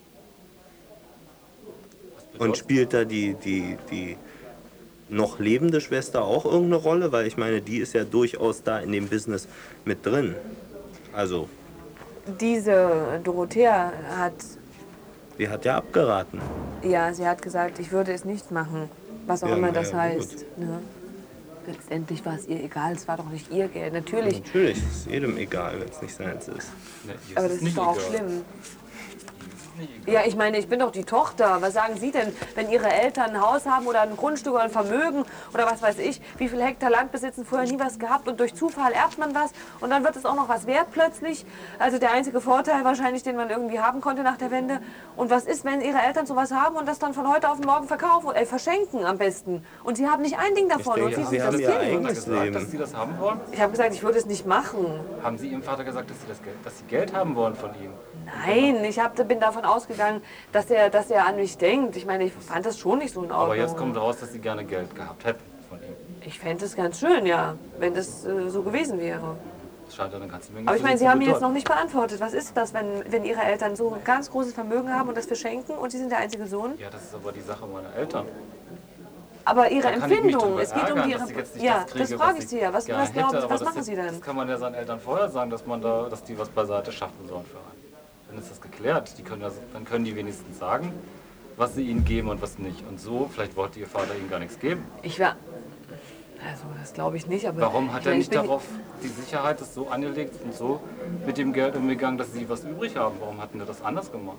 Und spielt da die, die, die noch lebende Schwester auch irgendeine Rolle? Weil ich meine, die ist ja durchaus da in dem Business mit drin. Also, Diese Dorothea hat, die hat ja abgeraten. ja, sie hat gesagt, ich würde es nicht machen, was auch Ja, immer na das ja, heißt. Ne? Letztendlich war es ihr egal, es war doch nicht ihr Geld. Natürlich, Natürlich, ist jedem egal, wenn es nicht seins ist. aber das ist doch auch schlimm. Ja, ich meine, ich bin doch die Tochter. Was sagen Sie denn, wenn Ihre Eltern ein Haus haben oder ein Grundstück oder ein Vermögen oder was weiß ich, wie viel Hektar Land besitzen, vorher nie was gehabt und durch Zufall erbt man was und dann wird es auch noch was wert plötzlich. Also der einzige Vorteil wahrscheinlich, den man irgendwie haben konnte nach der Wende. Und was ist, wenn Ihre Eltern sowas haben und das dann von heute auf morgen verkaufen, äh, verschenken am besten? Und Sie haben nicht ein Ding davon. denke, und wie Sie Sie haben das Ihr Kind? eigenes gesagt, Leben. dass Sie das haben wollen? Ich habe gesagt, ich würde es nicht machen. Haben Sie Ihrem Vater gesagt, dass Sie, das Geld, dass Sie Geld haben wollen von ihm? Nein, ich hab, bin davon ausgegangen, dass er, dass er an mich denkt. Ich meine, ich fand das schon nicht so in Ordnung. Aber jetzt kommt raus, dass Sie gerne Geld gehabt hätten von ihm. Ich fände es ganz schön, ja, wenn das äh, so gewesen wäre. Das scheint ja eine ganze Menge Aber ich für meine, Sie Sie zu haben mir jetzt bedeuten. noch nicht beantwortet. Was ist das, wenn, wenn Ihre Eltern so ein ganz großes Vermögen haben und das verschenken und Sie sind der einzige Sohn? Ja, das ist aber die Sache meiner Eltern. Aber Ihre Da kann ich mich Empfindung, drüber es geht um ärgern, die dass Ihre... ich jetzt nicht Ja, das kriege, das frage was ich Sie ja. Was, gerne was glauben hätte, Sie, aber was das machen ist- Sie denn? Das kann man ja seinen Eltern vorher sagen, dass man da, dass die was beiseite schaffen sollen für einen. Dann ist das geklärt. Die können das, dann können die wenigstens sagen, was sie ihnen geben und was nicht. Und so, vielleicht wollte ihr Vater ihnen gar nichts geben. Ich war... Also, das glaube ich nicht, aber... Warum hat ich er meine, nicht ich bin- darauf die Sicherheit ist so angelegt und so mit dem Geld umgegangen, dass sie was übrig haben? Warum hatten wir das anders gemacht?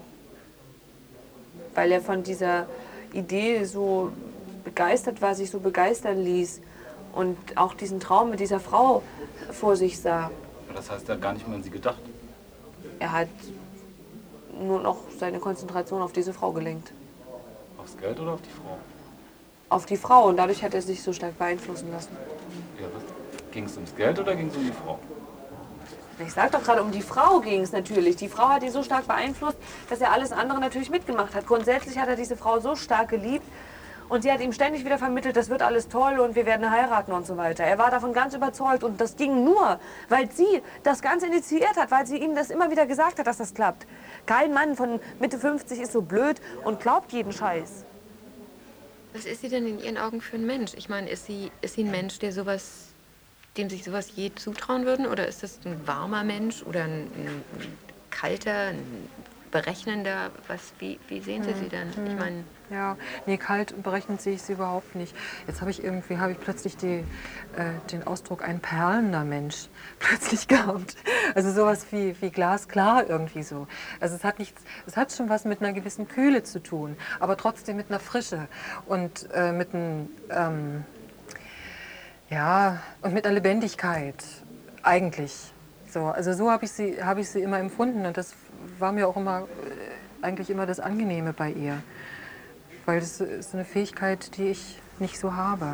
Weil er von dieser Idee so begeistert war, sich so begeistern ließ und auch diesen Traum mit dieser Frau vor sich sah. Das heißt, er hat gar nicht mehr an sie gedacht. Er hat nur noch seine Konzentration auf diese Frau gelenkt. Aufs Geld oder auf die Frau? Auf die Frau und dadurch hat er sich so stark beeinflussen lassen. Ja, ging es ums Geld oder ging es um die Frau? Ich sag doch gerade, um die Frau ging es natürlich. Die Frau hat ihn so stark beeinflusst, dass er alles andere natürlich mitgemacht hat. Grundsätzlich hat er diese Frau so stark geliebt und sie hat ihm ständig wieder vermittelt, das wird alles toll und wir werden heiraten und so weiter. Er war davon ganz überzeugt und das ging nur, weil sie das Ganze initiiert hat, weil sie ihm das immer wieder gesagt hat, dass das klappt. Kein Mann von Mitte fünfzig ist so blöd und glaubt jeden Scheiß. Was ist sie denn in Ihren Augen für ein Mensch? Ich meine, ist sie, ist sie ein Mensch, der sowas, dem sich sowas je zutrauen würden? Oder ist das ein warmer Mensch oder ein, ein kalter, ein berechnender? Was, wie, wie sehen Sie sie denn? Ich meine, Ja, nee, kalt und berechnend sehe ich sie überhaupt nicht. Jetzt habe ich irgendwie, habe ich plötzlich die, äh, den Ausdruck ein perlender Mensch plötzlich gehabt. Also sowas wie, wie glasklar irgendwie so. Also es hat nichts, es hat schon was mit einer gewissen Kühle zu tun, aber trotzdem mit einer Frische und äh, mit einem, ähm, ja, und mit einer Lebendigkeit eigentlich. So, also so habe ich sie, habe ich sie immer empfunden und das war mir auch immer, äh, eigentlich immer das Angenehme bei ihr. Weil das ist eine Fähigkeit, die ich nicht so habe.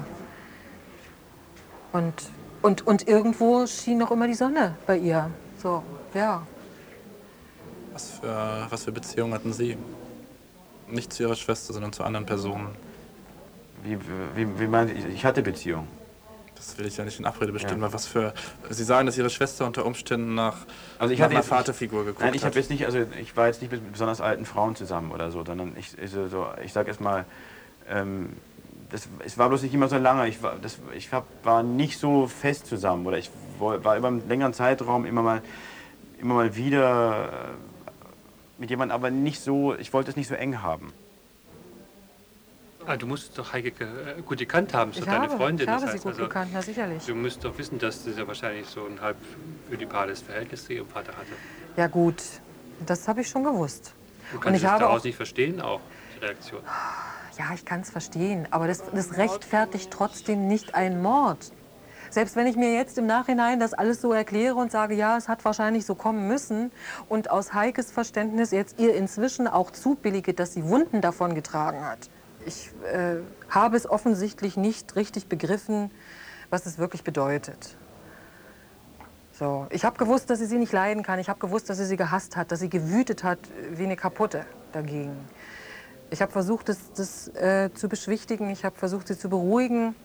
Und, und, und irgendwo schien noch immer die Sonne bei ihr. So, ja. Was für, was für Beziehungen hatten Sie? Nicht zu Ihrer Schwester, sondern zu anderen Personen. Wie, wie, wie meinen Sie? Ich hatte Beziehungen. Das will ich ja nicht in Abrede bestimmen, Ja. aber was für... Sie sagen, dass Ihre Schwester unter Umständen nach, Also ich nach hatte einer jetzt, Vaterfigur geguckt Nein, ich hat. habe jetzt nicht, also ich war jetzt nicht mit besonders alten Frauen zusammen oder so, sondern ich, ich, so, ich sage erst mal, ähm, das, es war bloß nicht immer so lange. Ich war, das, ich hab, war nicht so fest zusammen oder ich war über einen längeren Zeitraum immer mal, immer mal wieder mit jemandem, aber nicht so. Ich wollte es nicht so eng haben. Ah, du musst doch Heike äh, gut gekannt haben, ist Ich doch deine habe, Freundin. ich habe das sie heißt gut also, gekannt, na sicherlich. Du musst doch wissen, dass das ja wahrscheinlich so ein halb ödipales Verhältnis zu ihrem Vater hatte. Ja gut, das habe ich schon gewusst. Du Und kannst ich es habe daraus auch, nicht verstehen, auch die Reaktion. ja, ich kann es verstehen, aber das, das rechtfertigt trotzdem nicht einen Mord. Selbst wenn ich mir jetzt im Nachhinein das alles so erkläre und sage, ja, es hat wahrscheinlich so kommen müssen und aus Heikes Verständnis jetzt ihr inzwischen auch zubillige, dass sie Wunden davon getragen hat. Ich äh, habe es offensichtlich nicht richtig begriffen, was es wirklich bedeutet. So, ich habe gewusst, dass sie sie nicht leiden kann. Ich habe gewusst, dass sie sie gehasst hat, dass sie gewütet hat wie eine Kaputte dagegen. Ich habe versucht, das, das äh, zu beschwichtigen. Ich habe versucht, sie zu beruhigen.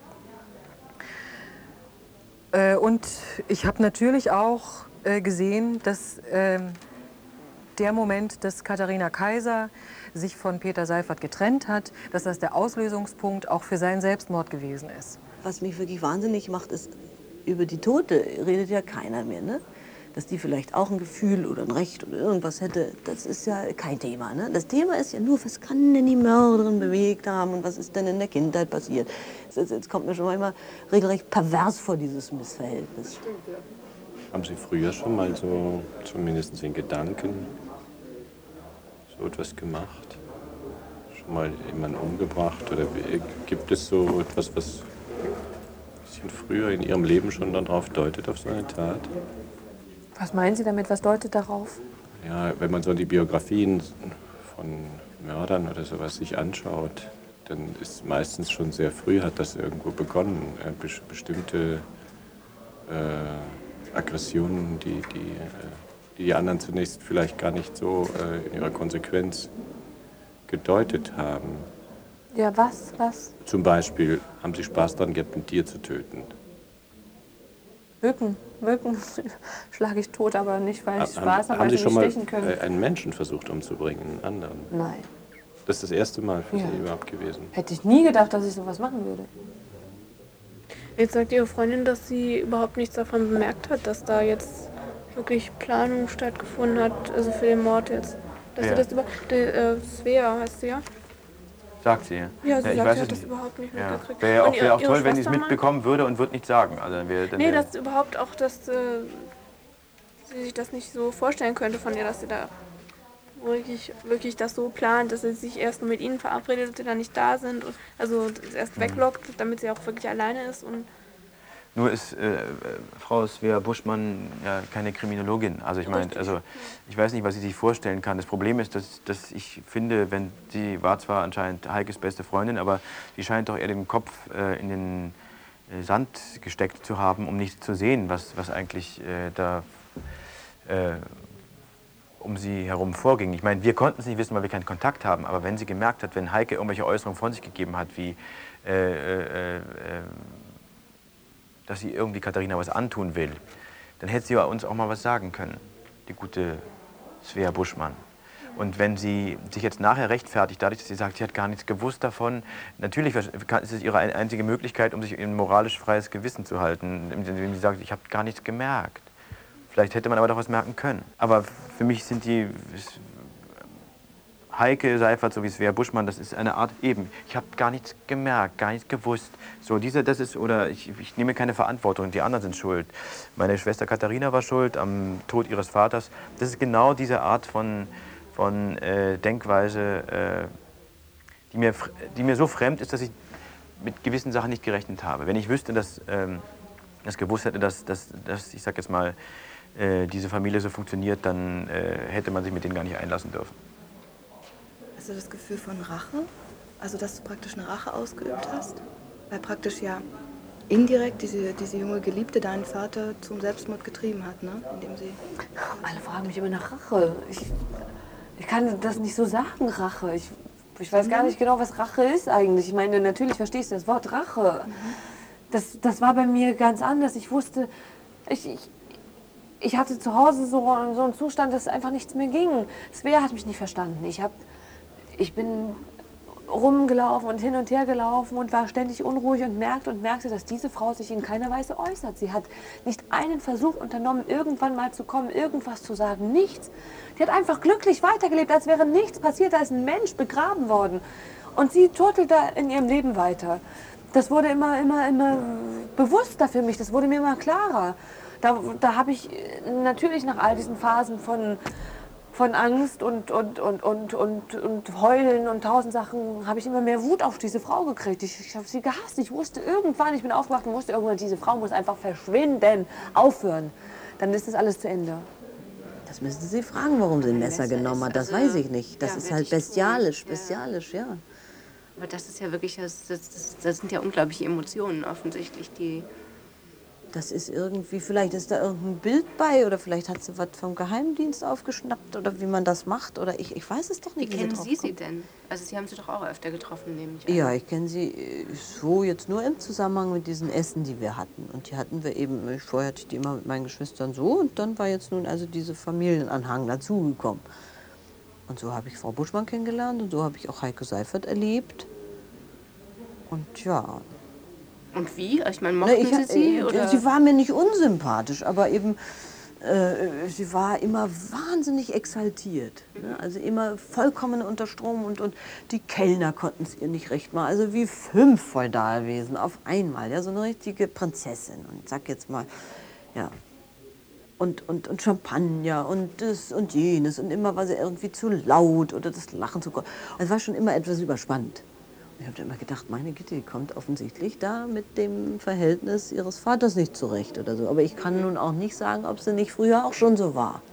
Äh, und ich habe natürlich auch äh, gesehen, dass äh, der Moment, dass Katharina Kaiser sich von Peter Seiffert getrennt hat, dass das der Auslösungspunkt auch für seinen Selbstmord gewesen ist. Was mich wirklich wahnsinnig macht, ist, über die Tote redet ja keiner mehr, ne? Dass die vielleicht auch ein Gefühl oder ein Recht oder irgendwas hätte, das ist ja kein Thema, ne? Das Thema ist ja nur, was kann denn die Mörderin bewegt haben und was ist denn in der Kindheit passiert? Jetzt, jetzt kommt mir schon manchmal regelrecht pervers vor, dieses Missverhältnis. Haben Sie früher schon mal so, zumindest in Gedanken, so etwas gemacht? Schon mal jemanden umgebracht? Oder gibt es so etwas, was ein bisschen früher in Ihrem Leben schon darauf deutet, auf so eine Tat? Was meinen Sie damit? Was deutet darauf? Ja, wenn man so die Biografien von Mördern oder sowas sich anschaut, dann ist meistens schon sehr früh, hat das irgendwo begonnen. Äh, be bestimmte äh, Aggressionen, die die, äh, die die anderen zunächst vielleicht gar nicht so äh, in ihrer Konsequenz gedeutet haben. Ja, was? Was? Zum Beispiel haben sie Spaß daran gehabt, ein Tier zu töten. Mücken. Mücken schlage ich tot, aber nicht, weil ich haben, Spaß habe, haben weil Sie sie schon mich mal stechen können. äh, einen Menschen versucht umzubringen, einen anderen? Nein. Das ist das erste Mal für Ja. Sie überhaupt gewesen. Hätte ich nie gedacht, dass ich sowas machen würde. Jetzt sagt Ihre Freundin, dass sie überhaupt nichts davon bemerkt hat, dass da jetzt wirklich Planung stattgefunden hat, also für den Mord jetzt. Dass Ja. sie das über... Die, äh, Svea heißt sie ja? Sagt sie, ja. Ja, sie ich sagt, weiß sie es hat das nicht. überhaupt nicht Ja. mitgekriegt. Wäre ja auch, Und ihr- wär auch ihre toll, wenn sie es Schwester mal? mitbekommen würde und würde nichts sagen. Also dann wär, dann Nee, wär, dass überhaupt auch, dass äh, sie sich das nicht so vorstellen könnte von ihr, dass sie da wirklich, wirklich das so plant, dass sie sich erst nur mit ihnen verabredet und sie dann nicht da sind. Und, also erst Mhm. weglockt, damit sie auch wirklich alleine ist. Und Nur ist äh, Frau Svea Buschmann ja keine Kriminologin. Also ich meine, also ich weiß nicht, was sie sich vorstellen kann. Das Problem ist, dass, dass ich finde, wenn sie war zwar anscheinend Heikes beste Freundin, aber sie scheint doch eher den Kopf äh, in den äh, Sand gesteckt zu haben, um nicht zu sehen, was, was eigentlich äh, da äh, um sie herum vorging. Ich meine, wir konnten es nicht wissen, weil wir keinen Kontakt haben, aber wenn sie gemerkt hat, wenn Heike irgendwelche Äußerungen von sich gegeben hat, wie äh, äh, äh, dass sie irgendwie Katharina was antun will, dann hätte sie uns auch mal was sagen können, die gute Svea Buschmann. Und wenn sie sich jetzt nachher rechtfertigt, dadurch, dass sie sagt, sie hat gar nichts gewusst davon, natürlich ist es ihre einzige Möglichkeit, um sich ein moralisch freies Gewissen zu halten, indem sie sagt, ich habe gar nichts gemerkt. Vielleicht hätte man aber doch was merken können. Aber für mich sind die Heike Seiffert sowie Svea Buschmann, das ist eine Art eben. Ich habe gar nichts gemerkt, gar nichts gewusst. So diese, das ist oder ich, ich nehme keine Verantwortung. Die anderen sind schuld. Meine Schwester Katharina war schuld am Tod ihres Vaters. Das ist genau diese Art von von äh, Denkweise, äh, die mir die mir so fremd ist, dass ich mit gewissen Sachen nicht gerechnet habe. Wenn ich wüsste, dass ähm, das gewusst hätte, dass, dass, dass ich sag jetzt mal äh, diese Familie so funktioniert, dann äh, hätte man sich mit denen gar nicht einlassen dürfen. Hast du das Gefühl von Rache? Also, dass du praktisch eine Rache ausgeübt hast? Weil praktisch ja indirekt diese, diese junge Geliebte deinen Vater zum Selbstmord getrieben hat, ne? Indem sie Alle fragen mich immer nach Rache. Ich, ich kann das nicht so sagen, Rache. Ich, ich weiß gar nicht genau, was Rache ist eigentlich. Ich meine, natürlich verstehst du das Wort Rache. Das, das war bei mir ganz anders. Ich wusste, ich, ich, ich hatte zu Hause so, so einen Zustand, dass einfach nichts mehr ging. Svea hat mich nicht verstanden. Ich, hab, ich bin rumgelaufen und hin und her gelaufen und war ständig unruhig und merkte und merkte, dass diese Frau sich in keiner Weise äußert. Sie hat nicht einen Versuch unternommen, irgendwann mal zu kommen, irgendwas zu sagen, nichts. Die hat einfach glücklich weitergelebt, als wäre nichts passiert, da ist ein Mensch begraben worden. Und sie turtelt da in ihrem Leben weiter. Das wurde immer, immer, immer bewusster für mich, das wurde mir immer klarer. Da, da habe ich natürlich nach all diesen Phasen von von Angst und, und, und, und, und, und Heulen und tausend Sachen habe ich immer mehr Wut auf diese Frau gekriegt. Ich, ich habe sie gehasst. Ich wusste irgendwann, ich bin aufgewacht und wusste irgendwann, diese Frau muss einfach verschwinden, aufhören. Dann ist das alles zu Ende. Das müssen Sie fragen, warum sie ein Messer genommen hat. Das weiß ich nicht. Das ist halt bestialisch, bestialisch, ja. Aber das ist ja wirklich, das, das, das sind ja unglaubliche Emotionen offensichtlich, die... Das ist irgendwie, vielleicht ist da irgendein Bild bei oder vielleicht hat sie was vom Geheimdienst aufgeschnappt oder wie man das macht oder ich, ich weiß es doch nicht. Wie kennen Sie sie denn? Also Sie haben sie doch auch öfter getroffen, nehme ich an. Ja, ich kenne sie so jetzt nur im Zusammenhang mit diesen Essen, die wir hatten. Und die hatten wir eben, vorher hatte ich die immer mit meinen Geschwistern so und dann war jetzt nun also diese Familienanhang dazugekommen. Und so habe ich Frau Buschmann kennengelernt und so habe ich auch Heike Seifert erlebt. Und ja... Und wie? Ich meine, mochten Na, ich, Sie sie? äh, Oder? Sie war mir nicht unsympathisch, aber eben, äh, sie war immer wahnsinnig exaltiert. Ne? Also immer vollkommen unter Strom und, und die Kellner konnten es ihr nicht recht machen. Also wie fünf Feudalwesen auf einmal, ja, so eine richtige Prinzessin. Und sag jetzt mal, ja. Und, und, und Champagner und das und jenes. Und immer war sie irgendwie zu laut oder das Lachen zu groß. Es war schon immer etwas überspannt. Ich habe immer gedacht, meine Güte, die kommt offensichtlich da mit dem Verhältnis ihres Vaters nicht zurecht oder so. Aber ich kann nun auch nicht sagen, ob sie nicht früher auch schon so war.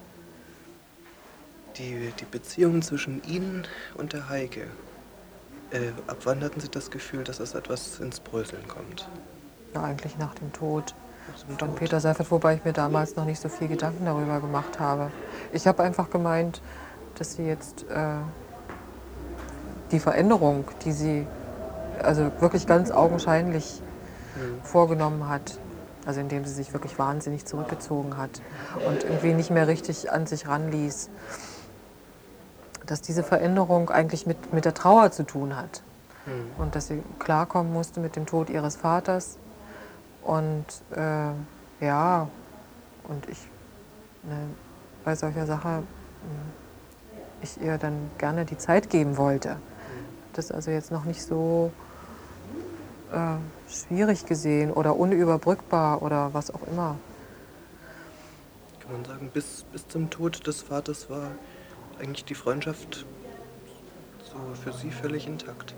Die, die Beziehung zwischen Ihnen und der Heike, äh, ab wann hatten Sie das Gefühl, dass das etwas ins Bröseln kommt? Ja, eigentlich nach dem Tod von Peter Seifert, wobei ich mir damals noch nicht so viel Gedanken darüber gemacht habe. Ich habe einfach gemeint, dass sie jetzt äh, die Veränderung, die sie also wirklich ganz augenscheinlich mhm. vorgenommen hat, also indem sie sich wirklich wahnsinnig zurückgezogen hat und irgendwie nicht mehr richtig an sich ranließ, dass diese Veränderung eigentlich mit, mit der Trauer zu tun hat. Mhm. Und dass sie klarkommen musste mit dem Tod ihres Vaters. Und äh, ja, und ich ne, bei solcher Sache ich ihr dann gerne die Zeit geben wollte. Das ist also jetzt noch nicht so äh, schwierig gesehen oder unüberbrückbar oder was auch immer. Kann man sagen, bis, bis zum Tod des Vaters war eigentlich die Freundschaft so für Sie völlig intakt?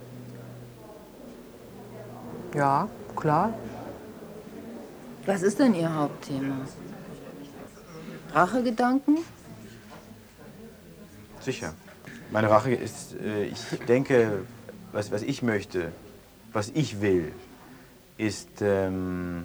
Ja, klar. Was ist denn Ihr Hauptthema? Rachegedanken? Sicher. Meine Rache ist, äh, ich denke, was, was ich möchte, was ich will, ist, ähm,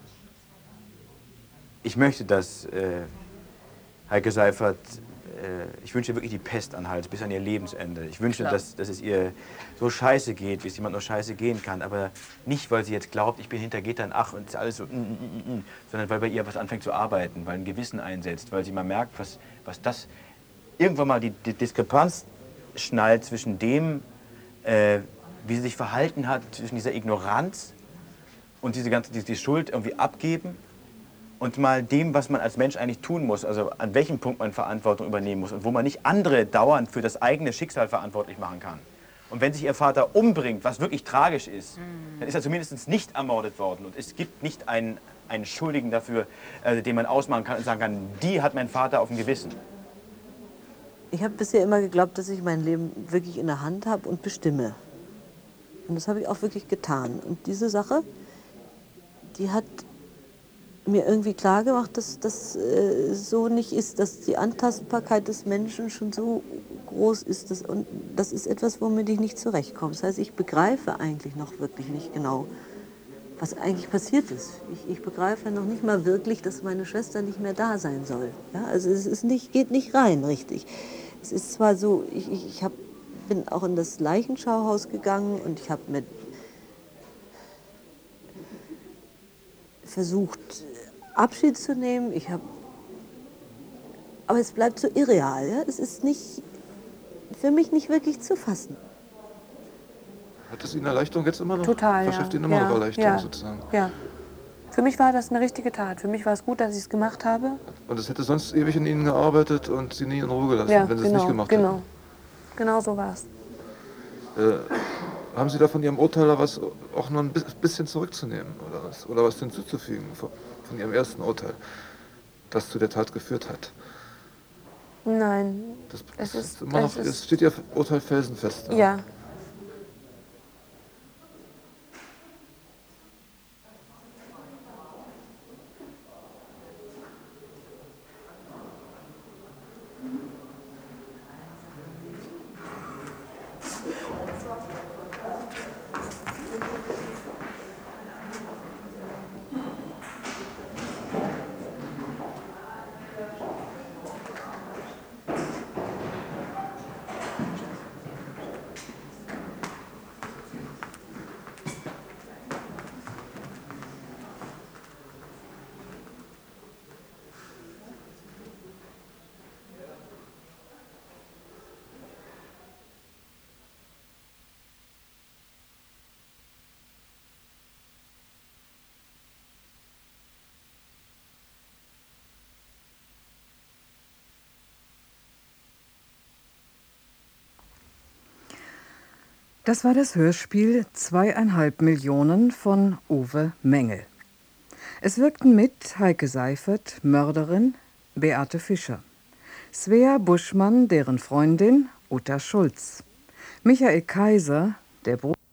ich möchte, dass äh, Heike Seifert, äh, ich wünsche ihr wirklich die Pest an den Hals bis an ihr Lebensende. Ich wünsche, dass, dass es ihr so scheiße geht, wie es jemand nur scheiße gehen kann, aber nicht, weil sie jetzt glaubt, ich bin hinter Gittern, ach, und ist alles so, mm, mm, mm, mm, sondern weil bei ihr was anfängt zu arbeiten, weil ein Gewissen einsetzt, weil sie mal merkt, was, was das, irgendwann mal die, die Diskrepanz schnallt zwischen dem, äh, wie sie sich verhalten hat, zwischen dieser Ignoranz und diese ganze die, die Schuld irgendwie abgeben und mal dem, was man als Mensch eigentlich tun muss, also an welchem Punkt man Verantwortung übernehmen muss und wo man nicht andere dauernd für das eigene Schicksal verantwortlich machen kann. Und wenn sich ihr Vater umbringt, was wirklich tragisch ist, mhm. dann ist er zumindest nicht ermordet worden und es gibt nicht einen, einen Schuldigen dafür, äh, den man ausmachen kann und sagen kann, die hat mein Vater auf dem Gewissen. Ich habe bisher immer geglaubt, dass ich mein Leben wirklich in der Hand habe und bestimme. Und das habe ich auch wirklich getan. Und diese Sache, die hat mir irgendwie klar gemacht, dass das äh, so nicht ist, dass die Antastbarkeit des Menschen schon so groß ist. Dass, und das ist etwas, womit ich nicht zurechtkomme. Das heißt, ich begreife eigentlich noch wirklich nicht genau, was eigentlich passiert ist. Ich, ich begreife noch nicht mal wirklich, dass meine Schwester nicht mehr da sein soll. Ja, also es ist nicht, geht nicht rein richtig. Es ist zwar so, ich, ich, ich hab, bin auch in das Leichenschauhaus gegangen und ich habe mit versucht, Abschied zu nehmen. Ich habe, aber es bleibt so irreal. Ja? Es ist nicht, für mich nicht wirklich zu fassen. Hat es Ihnen Erleichterung jetzt immer noch? Total, ja. Verschafft Ihnen immer ja, noch Erleichterung ja, sozusagen? Ja. Für mich war das eine richtige Tat. Für mich war es gut, dass ich es gemacht habe. Und es hätte sonst ewig in Ihnen gearbeitet und Sie nie in Ruhe gelassen, Ja, wenn Sie genau, es nicht gemacht genau. hätten. Genau so war es. Äh, haben Sie da von Ihrem Urteil was auch noch ein bisschen zurückzunehmen oder was, oder was hinzuzufügen von, von Ihrem ersten Urteil, das zu der Tat geführt hat? Nein. Das, es, das ist, immer noch, es, ist, es steht Ihr Urteil felsenfest da. Ja. Das war das Hörspiel Zweieinhalb Millionen von Uwe Mengel. Es wirkten mit Heike Seifert, Mörderin, Beate Fischer, Svea Buschmann, deren Freundin, Uta Schulz, Michael Kaiser, der Bruder